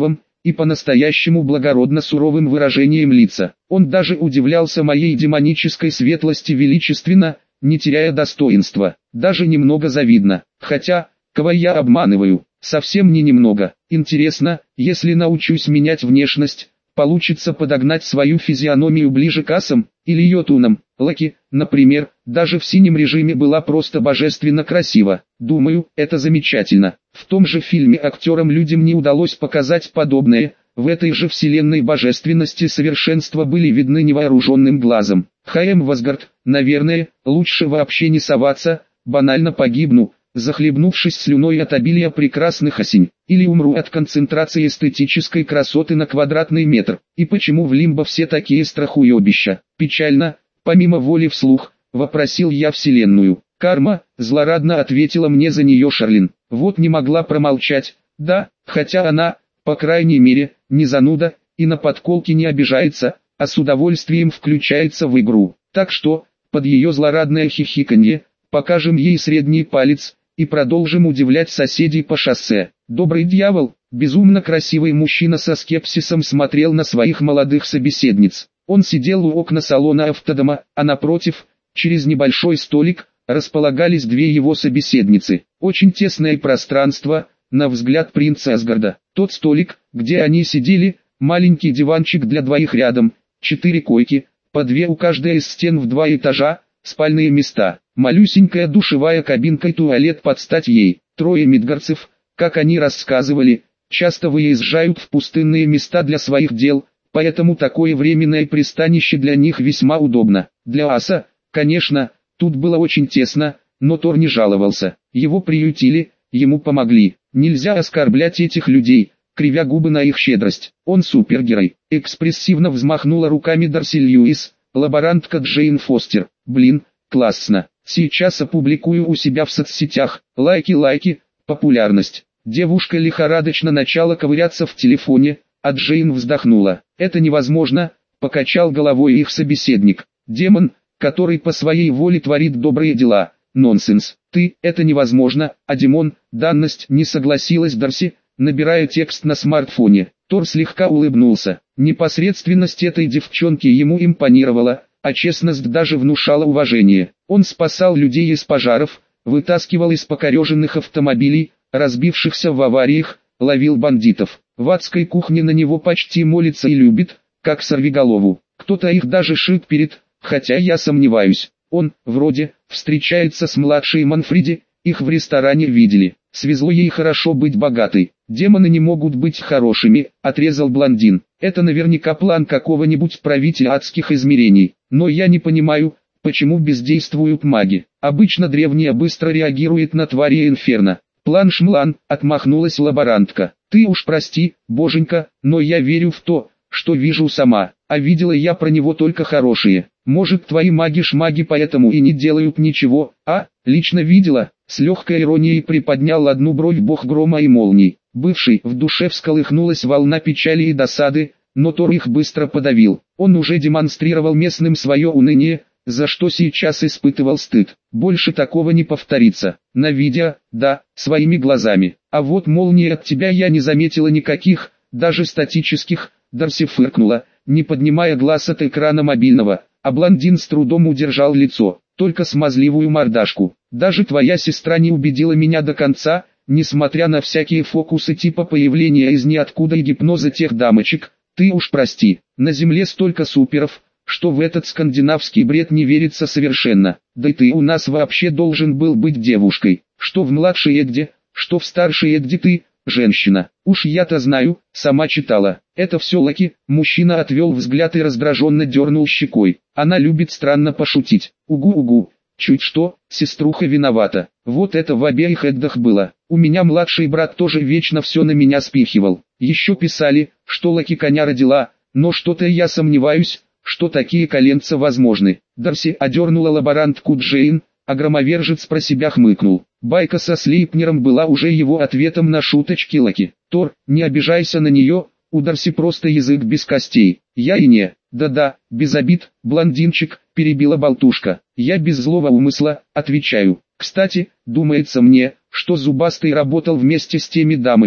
и по-настоящему благородно суровым выражением лица. Он даже удивлялся моей демонической светлости величественно, не теряя достоинства, даже немного завидно. Хотя, кого я обманываю, совсем не немного. Интересно, если научусь менять внешность, получится подогнать свою физиономию ближе к асам, или йотунам. Лаки, например, даже в синем режиме была просто божественно красива. Думаю, это замечательно. В том же фильме актерам-людям не удалось показать подобное. В этой же вселенной божественности совершенства были видны невооруженным глазом. Х.М. Восгард, наверное, лучше вообще не соваться, банально погибну, захлебнувшись слюной от обилия прекрасных осень, или умру от концентрации эстетической красоты на квадратный метр. И почему в Лимбо все такие страхуебища? Печально, помимо воли вслух, вопросил я вселенную. Карма, злорадно ответила мне за нее Шарлин. Вот не могла промолчать, да, хотя она, по крайней мере, не зануда, и на подколки не обижается, а с удовольствием включается в игру. Так что, под ее злорадное хихиканье, покажем ей средний палец, и продолжим удивлять соседей по шоссе. Добрый дьявол, безумно красивый мужчина со скепсисом смотрел на своих молодых собеседниц. Он сидел у окна салона автодома, а напротив, через небольшой столик, располагались две его собеседницы. Очень тесное пространство, на взгляд принца Асгарда. Тот столик, где они сидели, маленький диванчик для двоих рядом, 4 койки, по 2 у каждой из стен в 2 этажа, спальные места, малюсенькая душевая кабинка и туалет под стать ей. 3 мидгарцев, как они рассказывали, часто выезжают в пустынные места для своих дел, поэтому такое временное пристанище для них весьма удобно. Для аса, конечно, тут было очень тесно, но Тор не жаловался. Его приютили, ему помогли. Нельзя оскорблять этих людей, кривя губы на их щедрость. Он супергерой. Экспрессивно взмахнула руками Дарси Льюис, лаборантка Джейн Фостер. Блин, классно. Сейчас опубликую у себя в соцсетях. Лайки, популярность. Девушка лихорадочно начала ковыряться в телефоне, а Джейн вздохнула. Это невозможно, покачал головой их собеседник. Демон, который по своей воле творит добрые дела. Нонсенс. Это невозможно, а Димон, данность, не согласилась Дарси, набирая текст на смартфоне. Тор слегка улыбнулся. Непосредственность этой девчонки ему импонировала, а честность даже внушала уважение. Он спасал людей из пожаров, вытаскивал из покореженных автомобилей, разбившихся в авариях, ловил бандитов. В адской кухне на него почти молится и любит, как сорвиголову. Кто-то их даже шиперит, хотя я сомневаюсь. Он, вроде, встречается с младшей Манфреди, их в ресторане видели. Свезло ей хорошо быть богатой. Демоны не могут быть хорошими, отрезал блондин. Это наверняка план какого-нибудь правителя адских измерений. Но я не понимаю, почему бездействуют маги. Обычно древняя быстро реагирует на твари инферно. План-шмлан, отмахнулась лаборантка. Ты уж прости, боженька, но я верю в то, что вижу сама. А видела я про него только хорошие. Может, твои маги-шмаги поэтому и не делают ничего, а? Лично видела, с легкой иронией приподнял одну бровь бог грома и молний. Бывший, в душе всколыхнулась волна печали и досады, но Тор их быстро подавил. Он уже демонстрировал местным свое уныние, за что сейчас испытывал стыд. Больше такого не повторится. На видео, да, своими глазами. А вот молнии от тебя я не заметила никаких, даже статических. Дарси фыркнула, не поднимая глаз от экрана мобильного, а блондин с трудом удержал лицо, только смазливую мордашку. Даже твоя сестра не убедила меня до конца, несмотря на всякие фокусы типа появления из ниоткуда и гипноза тех дамочек. Ты уж прости, на земле столько суперов, что в этот скандинавский бред не верится совершенно. Да и ты у нас вообще должен был быть девушкой, что в младшей Эдде, что в старшей Эдде ты, женщина. Уж я-то знаю, сама читала. Это все Лаки. Мужчина отвел взгляд и раздраженно дернул щекой. Она любит странно пошутить. Угу-угу. Чуть что, сеструха виновата. Вот это в обеих Эддах было. У меня младший брат тоже вечно все на меня спихивал. Еще писали, что Лаки коня родила, но что-то я сомневаюсь, что такие коленца возможны. Дарси одернула лаборантку Джейн, а громовержец про себя хмыкнул. Байка со Слейпнером была уже его ответом на шуточки Лаки. Тор, не обижайся на нее, у Дарси просто язык без костей. Я и не. Да-да, без обид, блондинчик, перебила болтушка. Я без злого умысла, отвечаю. Кстати, думается мне, что Зубастый работал вместе с теми дамами,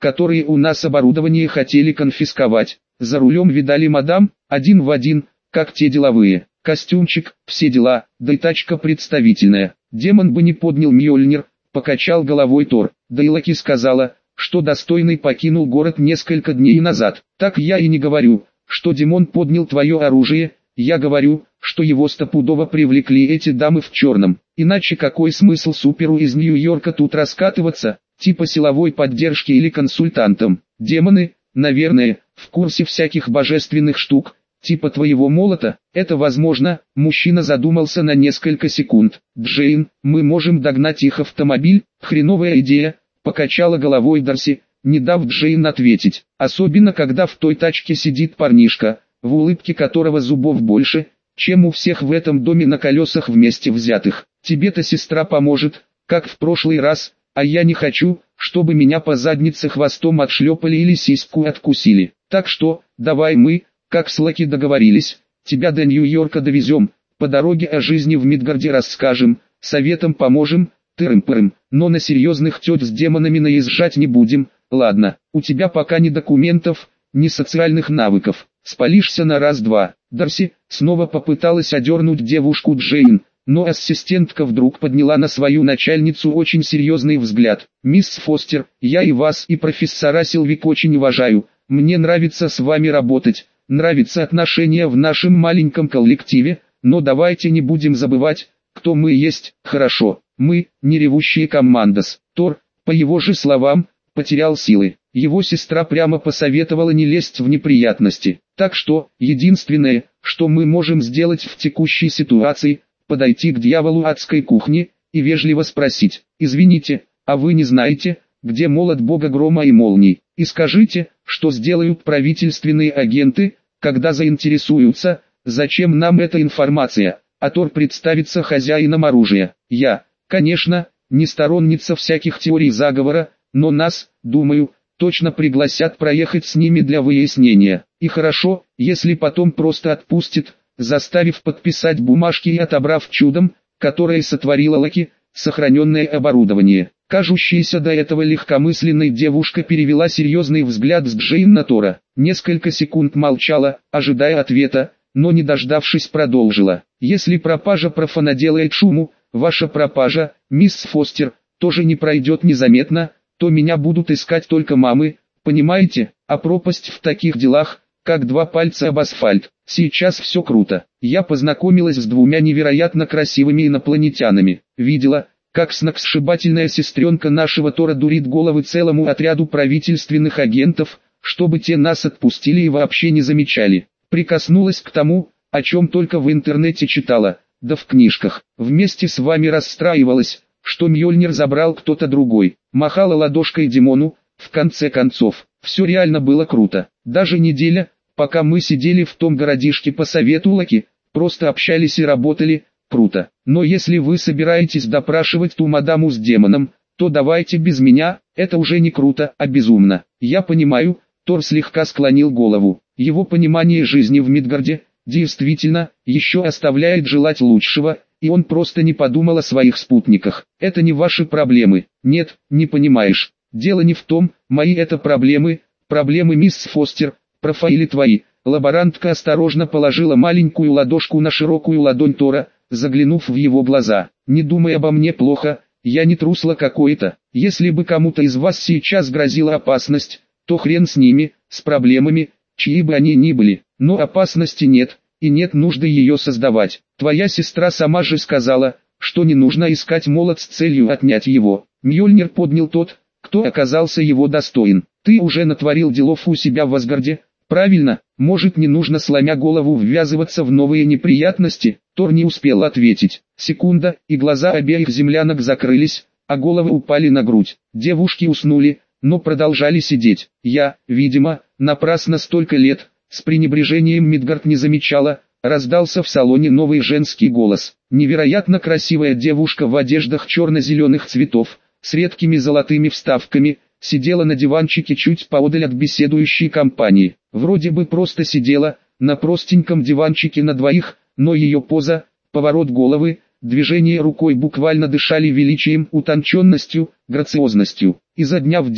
которые у нас оборудование хотели конфисковать. За рулем видали мадам, один в один, как те деловые. Костюмчик, все дела, да и тачка представительная. Демон бы не поднял Мьёльнир, покачал головой Тор. Да и Локи сказала, что достойный покинул город несколько дней назад. Так я и не говорю, что Димон поднял твое оружие, я говорю, что его стопудово привлекли эти дамы в черном. Иначе какой смысл суперу из Нью-Йорка тут раскатываться, типа силовой поддержки или консультантом? Демоны, наверное, в курсе всяких божественных штук, типа твоего молота. Это возможно. Мужчина задумался на несколько секунд. Джейн, мы можем догнать их автомобиль, хреновая идея, покачала головой Дарси, не дав Джейн ответить. Особенно когда в той тачке сидит парнишка, в улыбке которого зубов больше, чем у всех в этом доме на колесах вместе взятых. Тебе-то сестра поможет, как в прошлый раз, а я не хочу, чтобы меня по заднице хвостом отшлепали или сиську откусили. Так что, давай мы, как с Локи договорились, тебя до Нью-Йорка довезем, по дороге о жизни в Мидгарде расскажем, советом поможем, тырым-пырым, но на серьезных тет с демонами наезжать не будем. Ладно, у тебя пока ни документов, ни социальных навыков, спалишься на раз-два. Дарси снова попыталась одернуть девушку Джейн, но ассистентка вдруг подняла на свою начальницу очень серьезный взгляд. «Мисс Фостер, я и вас, и профессора Силвик очень уважаю, мне нравится с вами работать, нравится отношение в нашем маленьком коллективе, но давайте не будем забывать, кто мы есть. Хорошо, мы, не ревущие командос». Тор, по его же словам, потерял силы. Его сестра прямо посоветовала не лезть в неприятности. Так что, единственное, что мы можем сделать в текущей ситуации, подойти к дьяволу адской кухни и вежливо спросить: «Извините, а вы не знаете, где молот бога грома и молний? И скажите, что сделают правительственные агенты, когда заинтересуются, зачем нам эта информация?» А Тор представится хозяином оружия. Я, конечно, не сторонница всяких теорий заговора, но нас, думаю, точно пригласят проехать с ними для выяснения. И хорошо, если потом просто отпустит, заставив подписать бумажки и отобрав чудом, которое сотворила Локи, сохраненное оборудование. Кажущаяся до этого легкомысленной девушка перевела серьезный взгляд с Джейн на Тора. Несколько секунд молчала, ожидая ответа, но не дождавшись продолжила. «Если пропажа профана делает шуму, ваша пропажа, мисс Фостер, тоже не пройдет незаметно, то меня будут искать только мамы, понимаете, а пропасть в таких делах, как два пальца об асфальт. Сейчас все круто. Я познакомилась с двумя невероятно красивыми инопланетянами. Видела, как сногсшибательная сестренка нашего Тора дурит головы целому отряду правительственных агентов, чтобы те нас отпустили и вообще не замечали. Прикоснулась к тому, о чем только в интернете читала, да в книжках. Вместе с вами расстраивалась, что Мьёльнир забрал кто-то другой. Махала ладошкой Димону. В конце концов, все реально было круто. Даже неделя, пока мы сидели в том городишке по совету Локи, просто общались и работали, круто. Но если вы собираетесь допрашивать ту мадаму с демоном, то давайте без меня, это уже не круто, а безумно. Я понимаю, Тор слегка склонил голову. Его понимание жизни в Мидгарде, действительно, еще оставляет желать лучшего, и он просто не подумал о своих спутниках. Это не ваши проблемы. Нет, не понимаешь. Дело не в том, мои это проблемы мисс Фостер, профаили твои. Лаборантка осторожно положила маленькую ладошку на широкую ладонь Тора, заглянув в его глаза. Не думай обо мне плохо, я не трусло какое-то. Если бы кому-то из вас сейчас грозила опасность, то хрен с ними, с проблемами, чьи бы они ни были. Но опасности нет, и нет нужды ее создавать. Твоя сестра сама же сказала, что не нужно искать молот с целью отнять его. Мьёльнир поднял тот, кто оказался его достоин. Ты уже натворил делов у себя в Асгарде, правильно? Может, не нужно сломя голову ввязываться в новые неприятности? Тор не успел ответить. Секунда, и глаза обеих землянок закрылись, а головы упали на грудь. Девушки уснули, но продолжали сидеть. Я, видимо, напрасно столько лет, с пренебрежением Мидгард не замечала, раздался в салоне новый женский голос. Невероятно красивая девушка в одеждах черно-зеленых цветов, с редкими золотыми вставками, сидела на диванчике чуть поодаль от беседующей компании. Вроде бы просто сидела, на простеньком диванчике на двоих, но ее поза, поворот головы, движение рукой буквально дышали величием, утонченностью, грациозностью. Изо дня в день,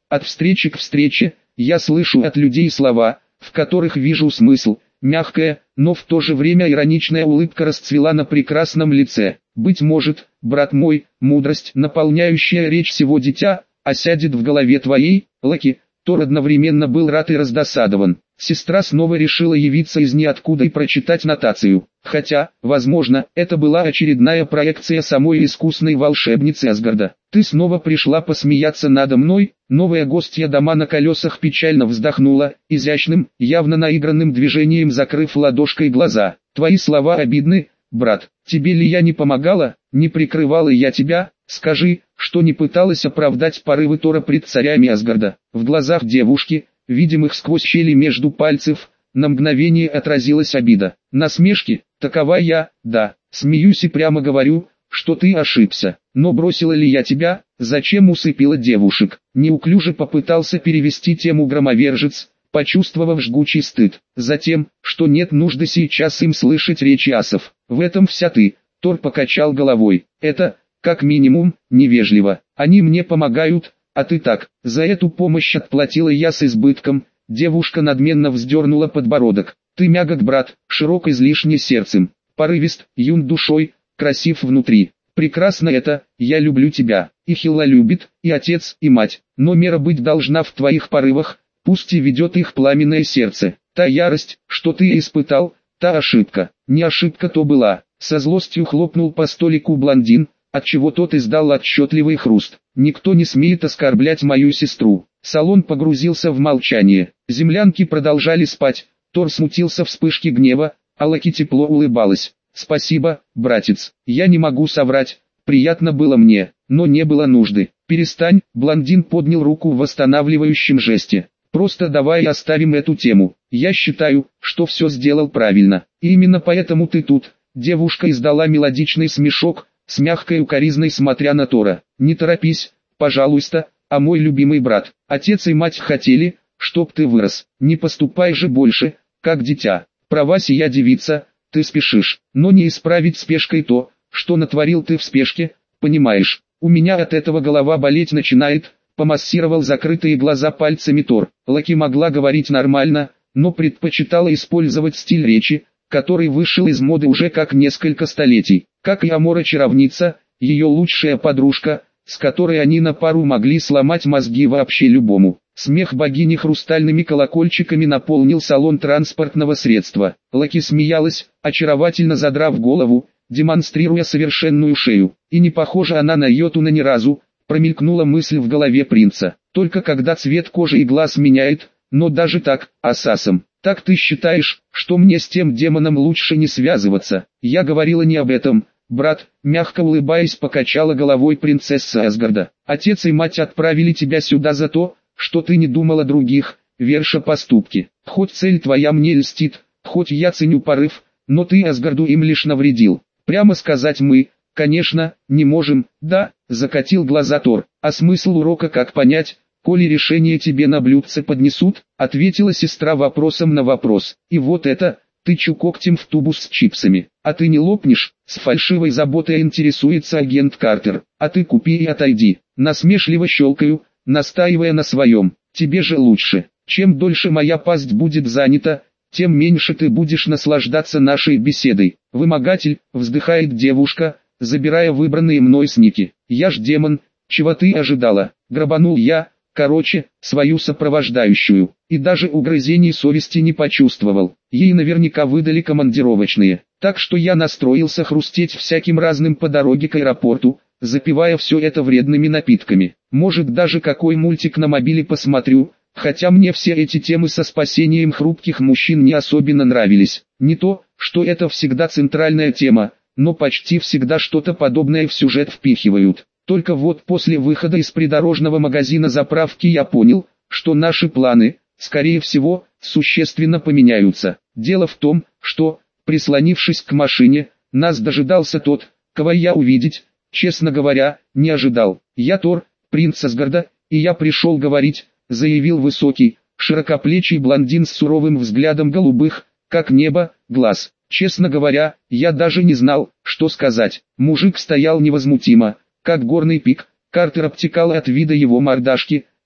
От встречи к встрече, я слышу от людей слова, в которых вижу смысл. Мягкая, но в то же время ироничная улыбка расцвела на прекрасном лице. Быть может, брат мой, мудрость, наполняющая речь сего дитя, осядет в голове твоей, Лаки. Тор одновременно был рад и раздосадован. Сестра снова решила явиться из ниоткуда и прочитать нотацию. Хотя, возможно, это была очередная проекция самой искусной волшебницы Асгарда. «Ты снова пришла посмеяться надо мной?» Новая гостья дома на колесах печально вздохнула, изящным, явно наигранным движением закрыв ладошкой глаза. «Твои слова обидны, брат. Тебе ли я не помогала, не прикрывала я тебя? Скажи, что не пыталась оправдать порывы Тора пред царями Асгарда». В глазах девушки, видимых сквозь щели между пальцев, на мгновение отразилась обида. «Насмешки, такова я, да, смеюсь и прямо говорю, что ты ошибся. Но бросила ли я тебя, зачем усыпила девушек?» Неуклюже попытался перевести тему громовержец, почувствовав жгучий стыд. «Затем, что нет нужды сейчас им слышать речи асов. В этом вся ты». Тор покачал головой. «Это, как минимум, невежливо. Они мне помогают, а ты так. За эту помощь отплатила я с избытком». Девушка надменно вздернула подбородок. «Ты мягок, брат, широк излишне сердцем, порывист, юн душой, красив внутри. Прекрасно это, я люблю тебя. И Хилла любит, и отец, и мать. Но мера быть должна в твоих порывах, пусть и ведет их пламенное сердце. Та ярость, что ты испытал, та ошибка. Не ошибка то была». Со злостью хлопнул по столику блондин, отчего тот издал отчетливый хруст. «Никто не смеет оскорблять мою сестру». Салон погрузился в молчание. Землянки продолжали спать. Тор смутился вспышки гнева, а Лаки тепло улыбалась. «Спасибо, братец, я не могу соврать, приятно было мне, но не было нужды». «Перестань», блондин поднял руку в восстанавливающем жесте. «Просто давай оставим эту тему. Я считаю, что все сделал правильно. И именно поэтому ты тут». Девушка издала мелодичный смешок, с мягкой укоризной смотря на Тора. «Не торопись, пожалуйста, а мой любимый брат. Отец и мать хотели, чтоб ты вырос. Не поступай же больше, как дитя. Права сия девица, ты спешишь, но не исправить спешкой то, что натворил ты в спешке, понимаешь. У меня от этого голова болеть начинает», помассировал закрытые глаза пальцами Тор. Лаки могла говорить нормально, но предпочитала использовать стиль речи, который вышел из моды уже как несколько столетий. Как и Амора-чаровница, ее лучшая подружка, с которой они на пару могли сломать мозги вообще любому. Смех богини хрустальными колокольчиками наполнил салон транспортного средства. Лаки смеялась, очаровательно задрав голову, демонстрируя совершенную шею. И не похожа она на йоту на ни разу, промелькнула мысль в голове принца. Только когда цвет кожи и глаз меняет, но даже так, асасом. «Так ты считаешь, что мне с тем демоном лучше не связываться?» «Я говорила не об этом, брат», мягко улыбаясь покачала головой принцесса Асгарда. «Отец и мать отправили тебя сюда за то, что ты не думал о других, верша поступки. Хоть цель твоя мне льстит, хоть я ценю порыв, но ты Асгарду им лишь навредил. Прямо сказать мы, конечно, не можем». «Да», закатил глаза Тор, «а смысл урока как понять, коли решение тебе на блюдце поднесут?» Ответила сестра вопросом на вопрос. «И вот это, тычу когтем в тубус с чипсами. А ты не лопнешь?» С фальшивой заботой интересуется агент Картер. «А ты купи и отойди». Насмешливо щелкаю, настаивая на своем. «Тебе же лучше. Чем дольше моя пасть будет занята, тем меньше ты будешь наслаждаться нашей беседой». «Вымогатель», вздыхает девушка, забирая выбранные мной сники. «Я ж демон, чего ты ожидала?» Грабанул я, короче, свою сопровождающую, и даже угрызений совести не почувствовал. Ей наверняка выдали командировочные, так что я настроился хрустеть всяким разным по дороге к аэропорту, запивая все это вредными напитками. Может даже какой мультик на мобиле посмотрю, хотя мне все эти темы со спасением хрупких мужчин не особенно нравились. Не то, что это всегда центральная тема, но почти всегда что-то подобное в сюжет впихивают. Только вот после выхода из придорожного магазина заправки я понял, что наши планы, скорее всего, существенно поменяются. Дело в том, что, прислонившись к машине, нас дожидался тот, кого я увидеть, честно говоря, не ожидал. «Я Тор, принц Асгарда, и я пришел говорить», заявил высокий, широкоплечий блондин с суровым взглядом голубых, как небо, глаз. Честно говоря, я даже не знал, что сказать. Мужик стоял невозмутимо, как горный пик. Картер обтекал от вида его мордашки,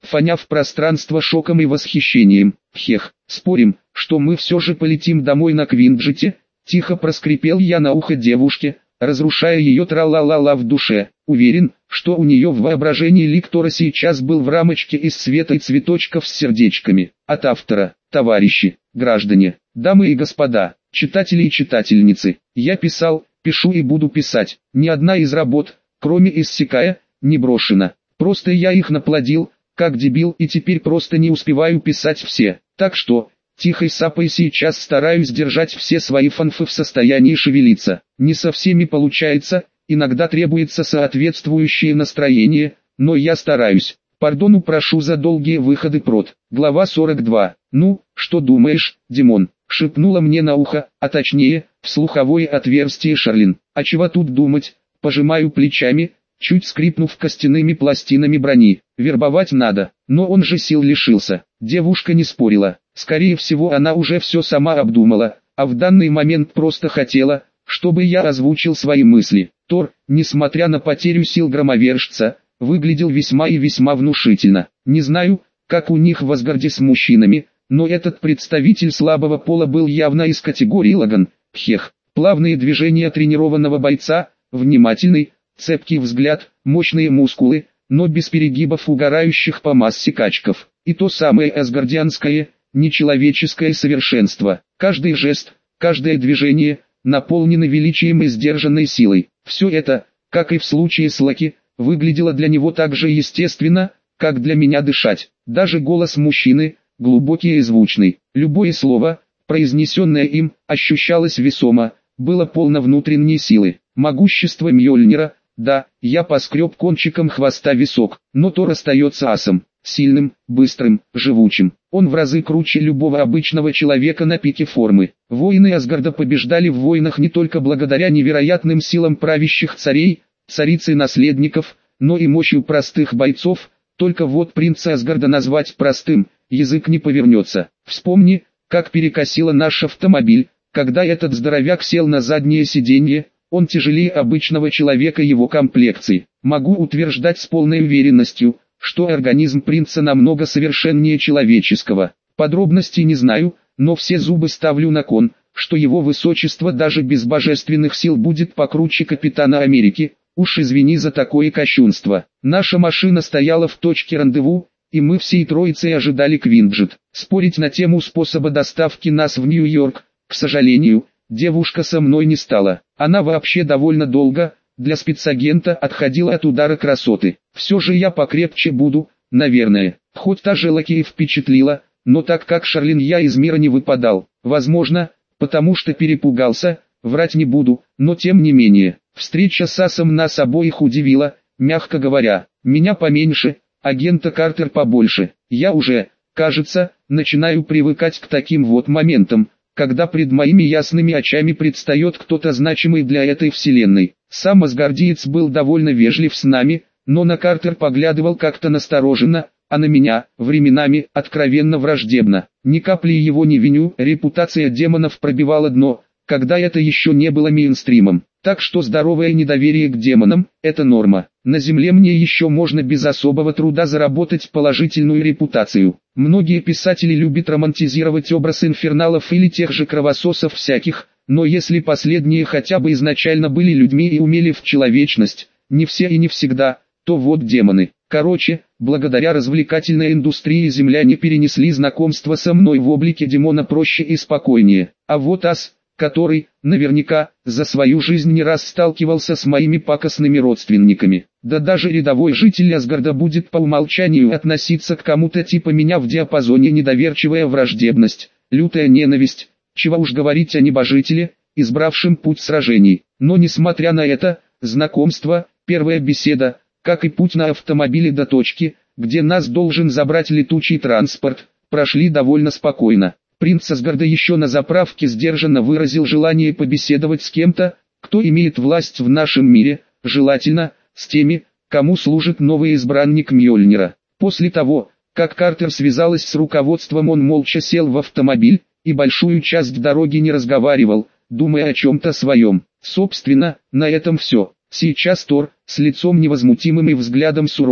фоня в пространство шоком и восхищением. Хех, спорим, что мы все же полетим домой на Квинджете? Тихо проскрипел я на ухо девушке, разрушая ее тра-ла-ла-ла в душе. Уверен, что у нее в воображении Ликтора сейчас был в рамочке из света и цветочков с сердечками. От автора, товарищи, граждане, дамы и господа, читатели и читательницы, я писал, пишу и буду писать. Ни одна из работ, кроме «Иссякая», не брошена. Просто я их наплодил, как дебил, и теперь просто не успеваю писать все. Так что, тихой сапой сейчас стараюсь держать все свои фанфы в состоянии шевелиться. Не со всеми получается, иногда требуется соответствующее настроение, но я стараюсь. Пардону прошу за долгие выходы прод. Глава 42. «Ну, что думаешь, Димон?» — шепнула мне на ухо, а точнее, в слуховое отверстие Шарлин. «А чего тут думать?» — пожимаю плечами, чуть скрипнув костяными пластинами брони. «Вербовать надо». Но он же сил лишился. Девушка не спорила. Скорее всего, она уже все сама обдумала, а в данный момент просто хотела, чтобы я озвучил свои мысли. Тор, несмотря на потерю сил громовержца, выглядел весьма и весьма внушительно. Не знаю, как у них в Асгарде с мужчинами, но этот представитель слабого пола был явно из категории Лаган. Хех, плавные движения тренированного бойца, внимательный, цепкий взгляд, мощные мускулы, но без перегибов угорающих по массе качков. И то самое асгардианское, нечеловеческое совершенство. Каждый жест, каждое движение, наполнены величием и сдержанной силой. Все это, как и в случае с Локи, выглядело для него так же естественно, как для меня дышать. Даже голос мужчины, глубокий и звучный. Любое слово, произнесенное им, ощущалось весомо, было полно внутренней силы. Могущество Мьёльнира, да, я поскреб кончиком хвоста висок, но Тор остается асом. Сильным, быстрым, живучим. Он в разы круче любого обычного человека на пике формы. Воины Асгарда побеждали в войнах не только благодаря невероятным силам правящих царей, цариц и наследников, но и мощью простых бойцов. Только вот принца Асгарда назвать простым, язык не повернется. Вспомни, как перекосило наш автомобиль, когда этот здоровяк сел на заднее сиденье. Он тяжелее обычного человека его комплекции. Могу утверждать с полной уверенностью, что организм принца намного совершеннее человеческого. Подробностей не знаю, но все зубы ставлю на кон, что его высочество даже без божественных сил будет покруче капитана Америки. Уж извини за такое кощунство. Наша машина стояла в точке рандеву, и мы всей троицей ожидали Квинджет. Спорить на тему способа доставки нас в Нью-Йорк, к сожалению, девушка со мной не стала. Она вообще довольно долго, для спецагента, отходила от удара красоты. Все же я покрепче буду, наверное. Хоть та же Локи и впечатлила, но так как Шарлин я из мира не выпадал. Возможно, потому что перепугался, врать не буду, но тем не менее. Встреча с Асом нас обоих удивила, мягко говоря. Меня поменьше, агента Картер побольше. Я уже, кажется, начинаю привыкать к таким вот моментам, когда пред моими ясными очами предстает кто-то значимый для этой вселенной. Сам асгардиец был довольно вежлив с нами, но на Картер поглядывал как-то настороженно, а на меня, временами, откровенно враждебно. Ни капли его не виню, репутация демонов пробивала дно, когда это еще не было мейнстримом. Так что здоровое недоверие к демонам – это норма. На земле мне еще можно без особого труда заработать положительную репутацию. Многие писатели любят романтизировать образ инферналов или тех же кровососов всяких, но если последние хотя бы изначально были людьми и умели в человечность, не все и не всегда, то вот демоны. Короче, благодаря развлекательной индустрии земляне перенесли знакомство со мной в облике демона проще и спокойнее. А вот Ас, который, наверняка, за свою жизнь не раз сталкивался с моими пакостными родственниками. Да даже рядовой житель Асгарда будет по умолчанию относиться к кому-то типа меня в диапазоне недоверчивая враждебность, лютая ненависть, чего уж говорить о небожителе, избравшем путь сражений. Но несмотря на это, знакомство, первая беседа, как и путь на автомобиле до точки, где нас должен забрать летучий транспорт, прошли довольно спокойно. Принц Асгарда еще на заправке сдержанно выразил желание побеседовать с кем-то, кто имеет власть в нашем мире, желательно, с теми, кому служит новый избранник Мьёльнира. После того, как Картер связалась с руководством, он молча сел в автомобиль, и большую часть дороги не разговаривал, думая о чем-то своем. Собственно, на этом все. Сейчас Тор, с лицом невозмутимым и взглядом суровым,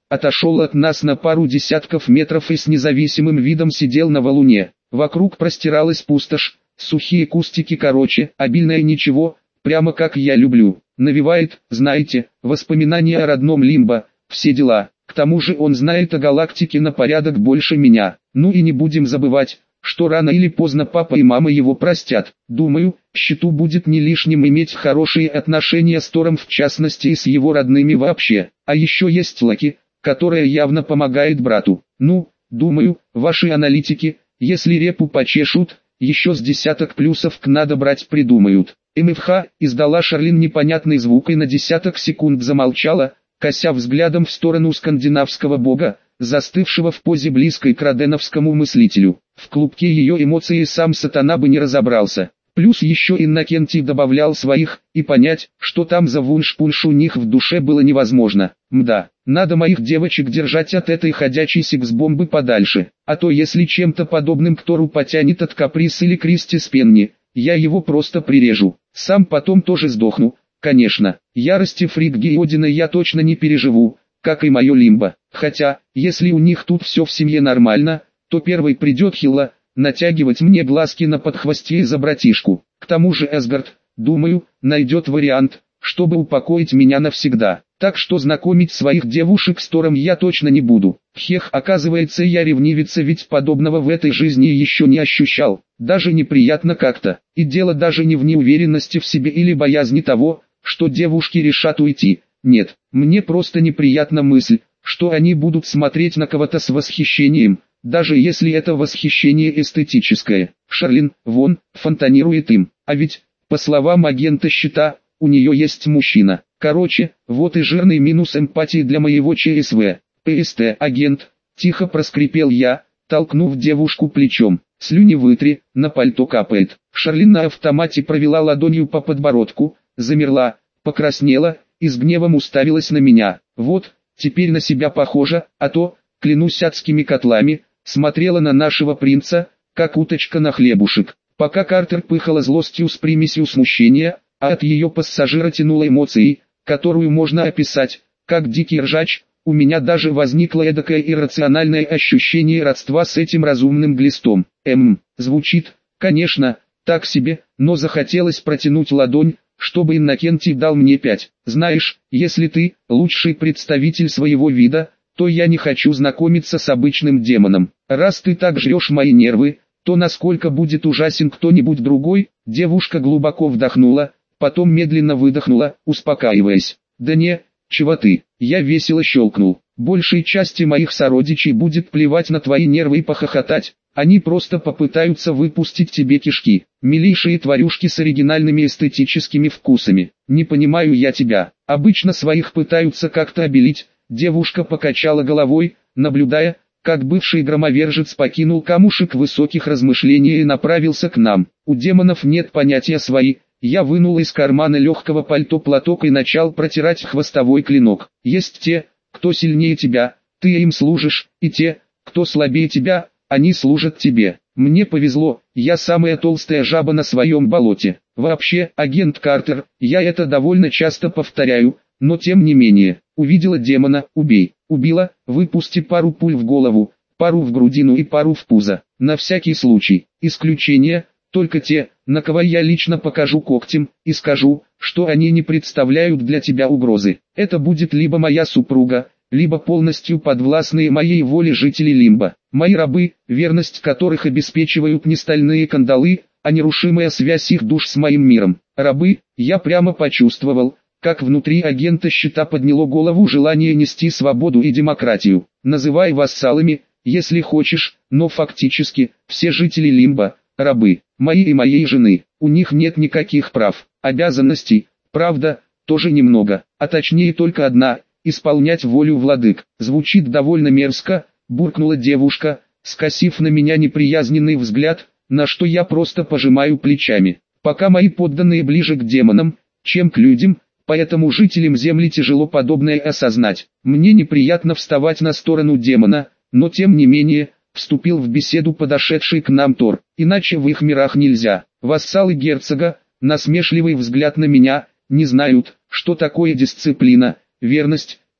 отошел от нас на пару десятков метров и с независимым видом сидел на валуне. Вокруг простиралась пустошь, сухие кустики короче, обильное ничего, прямо как я люблю. Навевает, знаете, воспоминания о родном Лимбо, все дела. К тому же он знает о галактике на порядок больше меня. Ну и не будем забывать, что рано или поздно папа и мама его простят. Думаю, счету будет не лишним иметь хорошие отношения с Тором в частности и с его родными вообще. А еще есть Лаки, которая явно помогает брату. Ну, думаю, ваши аналитики, если репу почешут, еще с десяток плюсов к надо брать придумают. МФХ издала Шарлин непонятный звук и на десяток секунд замолчала, кося взглядом в сторону скандинавского бога, застывшего в позе близкой к роденовскому мыслителю. В клубке ее эмоций сам сатана бы не разобрался. Плюс еще Иннокентий добавлял своих, и понять, что там за вунш-пунш у них в душе было невозможно. Мда, надо моих девочек держать от этой ходячей секс-бомбы подальше, а то если чем-то подобным к Тору потянет от Каприс или Кристи Спенни, я его просто прирежу. Сам потом тоже сдохну, конечно. Ярости Фригги и Одина я точно не переживу, как и мое Лимбо. Хотя, если у них тут все в семье нормально, то первый придет Хилла, натягивать мне глазки на подхвостье за братишку. К тому же Эсгард, думаю, найдет вариант, чтобы упокоить меня навсегда. Так что знакомить своих девушек с Тором я точно не буду. Хех, оказывается я ревнивица, ведь подобного в этой жизни еще не ощущал. Даже неприятно как-то. И дело даже не в неуверенности в себе или боязни того, что девушки решат уйти. Нет, мне просто неприятна мысль, что они будут смотреть на кого-то с восхищением, даже если это восхищение эстетическое. Шарлин, вон, фонтанирует им. А ведь, по словам агента Щита, у нее есть мужчина. Короче, вот и жирный минус эмпатии для моего ЧСВ. ПСТ, агент, тихо проскрипел я, толкнув девушку плечом. Слюни вытри, на пальто капает. Шарлин на автомате провела ладонью по подбородку, замерла, покраснела и с гневом уставилась на меня. Вот, теперь на себя похожа, а то, клянусь адскими котлами, смотрела на нашего принца, как уточка на хлебушек. Пока Картер пыхала злостью с примесью смущения, а от ее пассажира тянуло эмоцией, которую можно описать, как дикий ржач, у меня даже возникло эдакое иррациональное ощущение родства с этим разумным глистом. Звучит, конечно, так себе, но захотелось протянуть ладонь, чтобы Иннокентий дал мне 5. Знаешь, если ты лучший представитель своего вида, то я не хочу знакомиться с обычным демоном. Раз ты так жрешь мои нервы, то насколько будет ужасен кто-нибудь другой? Девушка глубоко вдохнула, потом медленно выдохнула, успокаиваясь. Да не, чего ты, я весело щелкнул. Большей части моих сородичей будет плевать на твои нервы и похохотать. Они просто попытаются выпустить тебе кишки. Милейшие тварюшки с оригинальными эстетическими вкусами. Не понимаю я тебя. Обычно своих пытаются как-то обелить. Девушка покачала головой, наблюдая, как бывший громовержец покинул камушек высоких размышлений и направился к нам. У демонов нет понятия свои. Я вынул из кармана легкого пальто платок и начал протирать хвостовой клинок. Есть те, кто сильнее тебя, ты им служишь, и те, кто слабее тебя, они служат тебе. Мне повезло, я самая толстая жаба на своем болоте. Вообще, агент Картер, я это довольно часто повторяю, но тем не менее, увидела демона, убей. Убила, выпусти пару пуль в голову, пару в грудину и пару в пузо. На всякий случай. Исключение, только те, на кого я лично покажу когтем, и скажу, что они не представляют для тебя угрозы. Это будет либо моя супруга, либо полностью подвластные моей воле жители Лимбо. Мои рабы, верность которых обеспечивают не стальные кандалы, а нерушимая связь их душ с моим миром. Рабы, я прямо почувствовал, как внутри агента Щита подняло голову желание нести свободу и демократию. Называй вассалами, если хочешь, но фактически, все жители Лимбо – рабы, мои и моей жены. У них нет никаких прав, обязанностей, правда, тоже немного, а точнее только одна – исполнять волю владык. Звучит довольно мерзко, буркнула девушка, скосив на меня неприязненный взгляд, на что я просто пожимаю плечами. Пока мои подданные ближе к демонам, чем к людям, поэтому жителям Земли тяжело подобное осознать. Мне неприятно вставать на сторону демона, но тем не менее, вступил в беседу подошедший к нам Тор. Иначе в их мирах нельзя. Вассалы герцога, насмешливый взгляд на меня, не знают, что такое дисциплина, верность,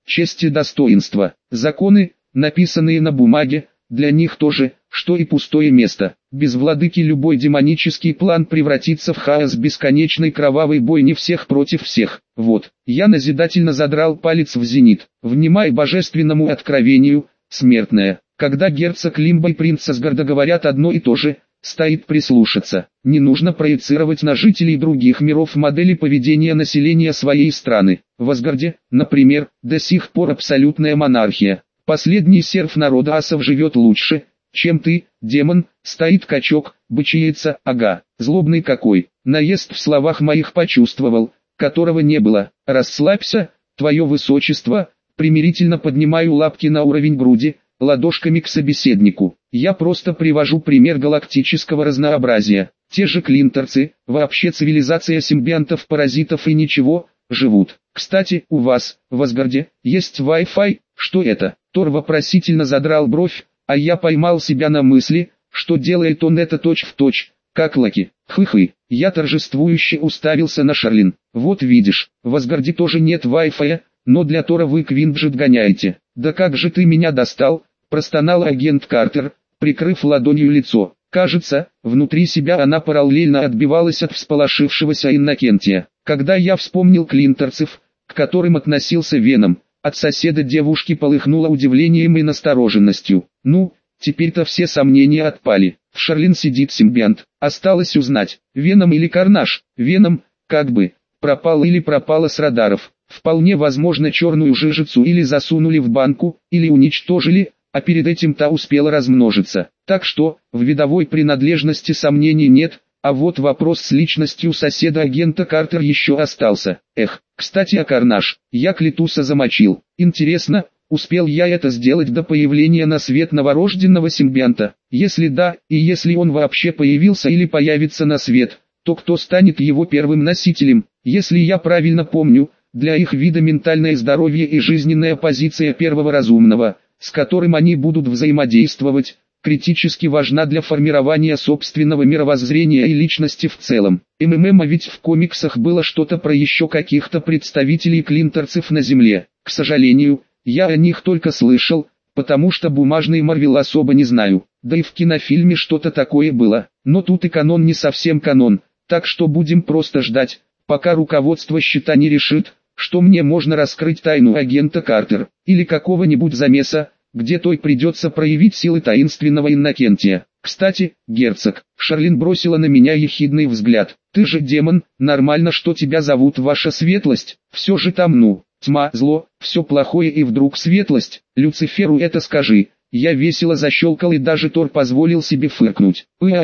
честь и достоинство. Законы, написанные на бумаге, для них тоже, что и пустое место. Без владыки любой демонический план превратится в хаос бесконечной кровавой бойни всех против всех. Вот, я назидательно задрал палец в зенит. Внимай божественному откровению, смертная. Когда герцог Лимба и принц Асгарда говорят одно и то же, стоит прислушаться. Не нужно проецировать на жителей других миров модели поведения населения своей страны. В Асгарде, например, до сих пор абсолютная монархия. Последний серф народа асов живет лучше, чем ты, демон, стоит качок, бычается, ага, злобный какой. Наезд в словах моих почувствовал, которого не было. Расслабься, твое высочество, примирительно поднимаю лапки на уровень груди, ладошками к собеседнику. Я просто привожу пример галактического разнообразия. Те же клинторцы, вообще цивилизация симбионтов-паразитов и ничего, живут. Кстати, у вас, в Асгарде, есть Wi-Fi, что это? Тор вопросительно задрал бровь, а я поймал себя на мысли, что делает он это точь-в-точь, как Локи. Хы-хы, я торжествующе уставился на Шарлин. Вот видишь, в Асгарде тоже нет Wi-Fi, но для Тора вы Квинджет гоняете. Да как же ты меня достал, простонал агент Картер, прикрыв ладонью лицо. Кажется, внутри себя она параллельно отбивалась от всполошившегося Иннокентия. Когда я вспомнил клинторцев, к которым относился Веном, от соседа девушки полыхнуло удивлением и настороженностью. Ну, теперь-то все сомнения отпали. В Шарлин сидит симбионт. Осталось узнать, Веном или Карнаж. Веном, как бы, пропал или пропала с радаров. Вполне возможно, черную жижицу или засунули в банку, или уничтожили, а перед этим та успела размножиться. Так что, в видовой принадлежности сомнений нет, а вот вопрос с личностью соседа агента Картер еще остался. Эх, кстати о Карнаж, я Клитуса замочил. Интересно, успел я это сделать до появления на свет новорожденного симбионта? Если да, и если он вообще появился или появится на свет, то кто станет его первым носителем? Если я правильно помню, для их вида ментальное здоровье и жизненная позиция первого разумного, с которым они будут взаимодействовать, критически важна для формирования собственного мировоззрения и личности в целом. А ведь в комиксах было что-то про еще каких-то представителей клинторцев на Земле. К сожалению, я о них только слышал, потому что бумажный Марвел особо не знаю. Да и в кинофильме что-то такое было. Но тут и канон не совсем канон, так что будем просто ждать, пока руководство щита не решит, что мне можно раскрыть тайну агента Картер, или какого-нибудь замеса, где той придется проявить силы таинственного Иннокентия. Кстати, герцог, Шарлин бросила на меня ехидный взгляд. Ты же демон, нормально, что тебя зовут ваша светлость, все же там тьма, зло, все плохое и вдруг светлость, Люциферу это скажи. Я весело защелкал и даже Тор позволил себе фыркнуть.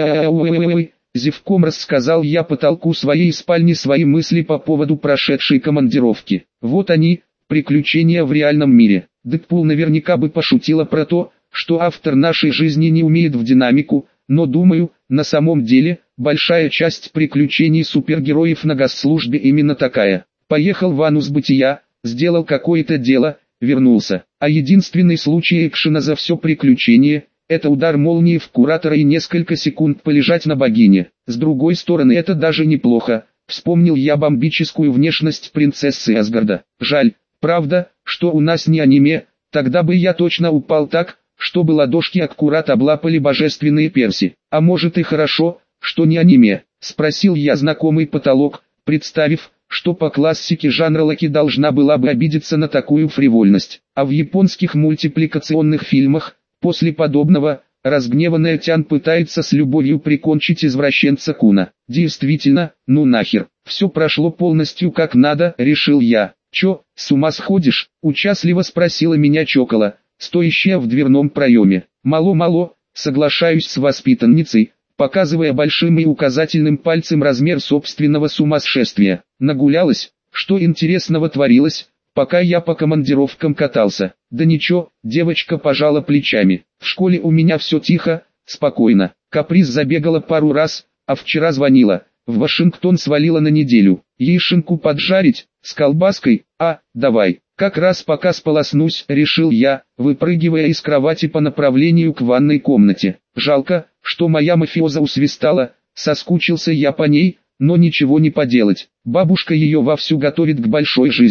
Зевком рассказал я потолку своей спальни свои мысли по поводу прошедшей командировки. Вот они, приключения в реальном мире. Дэдпул наверняка бы пошутила про то, что автор нашей жизни не умеет в динамику, но думаю, на самом деле, большая часть приключений супергероев на госслужбе именно такая. Поехал в анус бытия, сделал какое-то дело, вернулся. А единственный случай экшена за все приключение – это удар молнии в куратора и несколько секунд полежать на богине. С другой стороны, это даже неплохо. Вспомнил я бомбическую внешность принцессы Асгарда. Жаль, правда, что у нас не аниме, тогда бы я точно упал так, чтобы ладошки аккурат облапали божественные перси. А может и хорошо, что не аниме, спросил я знакомый потолок, представив, что по классике жанра Локи должна была бы обидеться на такую фривольность. А в японских мультипликационных фильмах, после подобного, разгневанная Тян пытается с любовью прикончить извращенца Куна. Действительно, ну нахер, все прошло полностью как надо, решил я. Чё, с ума сходишь? Участливо спросила меня Чокола, стоящая в дверном проеме. Мало-мало, соглашаюсь с воспитанницей, показывая большим и указательным пальцем размер собственного сумасшествия. Нагулялась, что интересного творилось, пока я по командировкам катался. Да ничего, девочка пожала плечами. В школе у меня все тихо, спокойно. Каприз забегала пару раз, а вчера звонила. В Вашингтон свалила на неделю. Яишенку поджарить, с колбаской, давай. Как раз пока сполоснусь, решил я, выпрыгивая из кровати по направлению к ванной комнате. Жалко, что моя мафиоза усвистала, соскучился я по ней, но ничего не поделать. Бабушка ее вовсю готовит к большой жизни,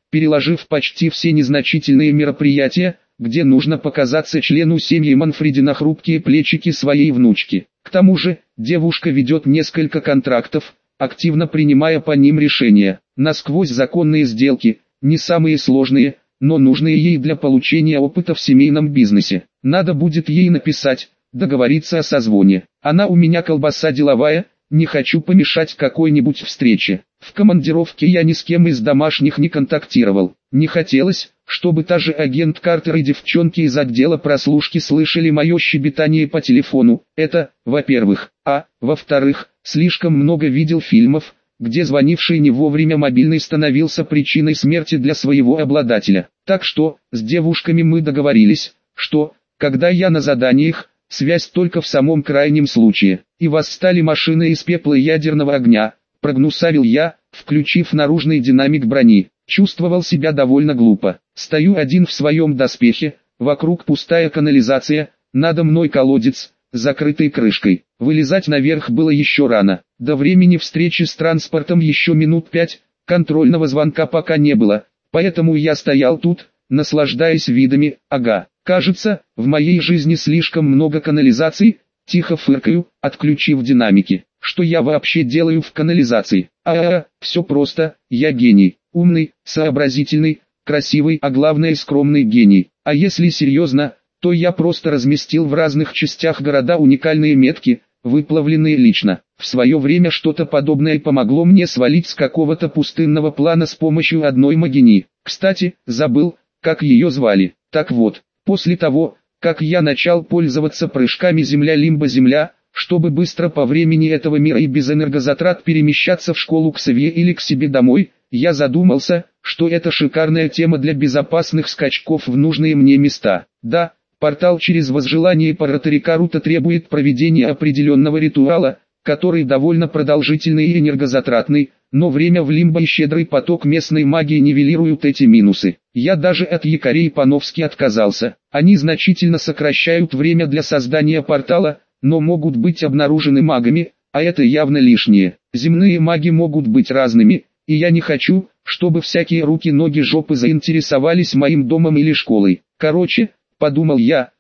переложив почти все незначительные мероприятия, где нужно показаться члену семьи Манфреди на хрупкие плечики своей внучки. К тому же, девушка ведет несколько контрактов, активно принимая по ним решения. Насквозь законные сделки, не самые сложные, но нужные ей для получения опыта в семейном бизнесе. Надо будет ей написать, договориться о созвоне. Она у меня колбаса деловая, не хочу помешать какой-нибудь встрече. В командировке я ни с кем из домашних не контактировал. Не хотелось, чтобы та же агент Картер и девчонки из отдела прослушки слышали мое щебетание по телефону. Это, во-первых. А, во-вторых, слишком много видел фильмов, где звонивший не вовремя мобильный становился причиной смерти для своего обладателя. Так что, с девушками мы договорились, что, когда я на заданиях, связь только в самом крайнем случае. И восстали машины из пепла и ядерного огня, прогнусавил я, включив наружный динамик брони. Чувствовал себя довольно глупо. Стою один в своем доспехе, вокруг пустая канализация, надо мной колодец, закрытый крышкой. Вылезать наверх было еще рано. До времени встречи с транспортом еще минут 5, контрольного звонка пока не было, поэтому я стоял тут, наслаждаясь видами. Ага, кажется, в моей жизни слишком много канализаций, тихо фыркаю, отключив динамики. Что я вообще делаю в канализации? Все просто, я гений, умный, сообразительный, красивый, а главное скромный гений. А если серьезно, то я просто разместил в разных частях города уникальные метки, выплавленные лично. В свое время что-то подобное помогло мне свалить с какого-то пустынного плана с помощью одной магини. Кстати, забыл, как ее звали. Так вот, после того, как я начал пользоваться прыжками Земля-Лимба-Земля, чтобы быстро по времени этого мира и без энергозатрат перемещаться в школу к Савье или к себе домой, я задумался, что это шикарная тема для безопасных скачков в нужные мне места. Да, портал через возжелание Паратарика Рута требует проведения определенного ритуала, который довольно продолжительный и энергозатратный, но время в Лимбо и щедрый поток местной магии нивелируют эти минусы. Я даже от якорей по-новски отказался. Они значительно сокращают время для создания портала, но могут быть обнаружены магами, а это явно лишнее. Земные маги могут быть разными, и я не хочу, чтобы всякие руки-ноги-жопы заинтересовались моим домом или школой. Короче, подумал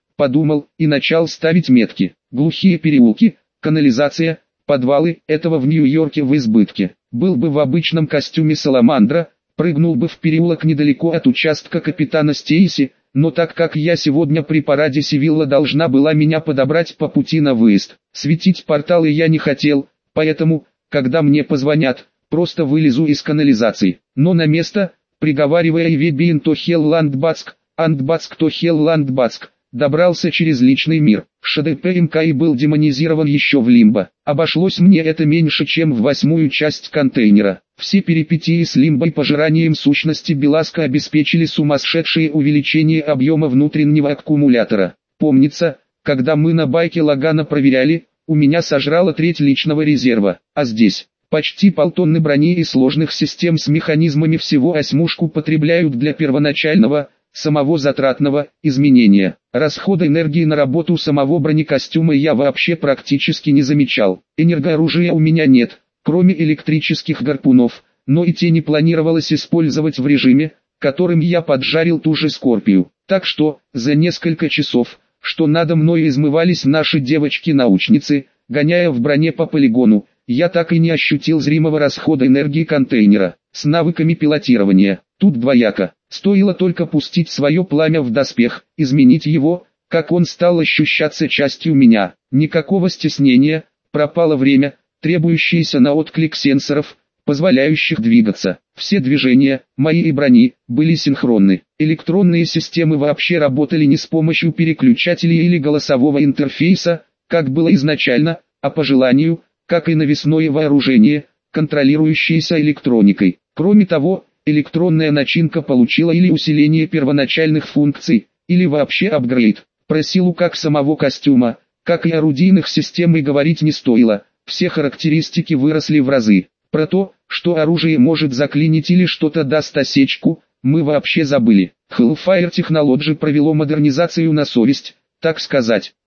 и начал ставить метки. Глухие переулки, канализация, подвалы, этого в Нью-Йорке в избытке. Был бы в обычном костюме саламандра, прыгнул бы в переулок недалеко от участка капитана Стейси, но так как я сегодня при параде Севилла должна была меня подобрать по пути на выезд, светить порталы я не хотел, поэтому, когда мне позвонят, просто вылезу из канализации. Но на место, приговаривая «Иве бин то хел ландбацк, андбацк то хел ландбацк», добрался через личный мир. ШДП МКИ был демонизирован еще в Лимбо. Обошлось мне это меньше, чем в 8-ю часть контейнера. Все перипетии с Лимбо и пожиранием сущности Беласка обеспечили сумасшедшее увеличение объема внутреннего аккумулятора. Помнится, когда мы на байке Лагана проверяли, у меня сожрало треть личного резерва, а здесь почти полтонны брони и сложных систем с механизмами всего осьмушку потребляют для первоначального, самого затратного изменения. Расхода энергии на работу самого бронекостюма я вообще практически не замечал. Энергооружия у меня нет, кроме электрических гарпунов, но и те не планировалось использовать в режиме, которым я поджарил ту же Скорпию. Так что, за несколько часов, что надо мной измывались наши девочки-научницы, гоняя в броне по полигону, я так и не ощутил зримого расхода энергии контейнера. С навыками пилотирования, тут двояко. Стоило только пустить свое пламя в доспех, изменить его, как он стал ощущаться частью меня. Никакого стеснения, пропало время, требующееся на отклик сенсоров, позволяющих двигаться. Все движения, мои и брони, были синхронны. Электронные системы вообще работали не с помощью переключателей или голосового интерфейса, как было изначально, а по желанию, как и навесное вооружение, контролирующееся электроникой. Кроме того, электронная начинка получила или усиление первоначальных функций, или вообще апгрейд. Про силу как самого костюма, как и орудийных систем и говорить не стоило, все характеристики выросли в разы. Про то, что оружие может заклинить или что-то даст осечку, мы вообще забыли. Hellfire Technology провело модернизацию на совесть, так сказать.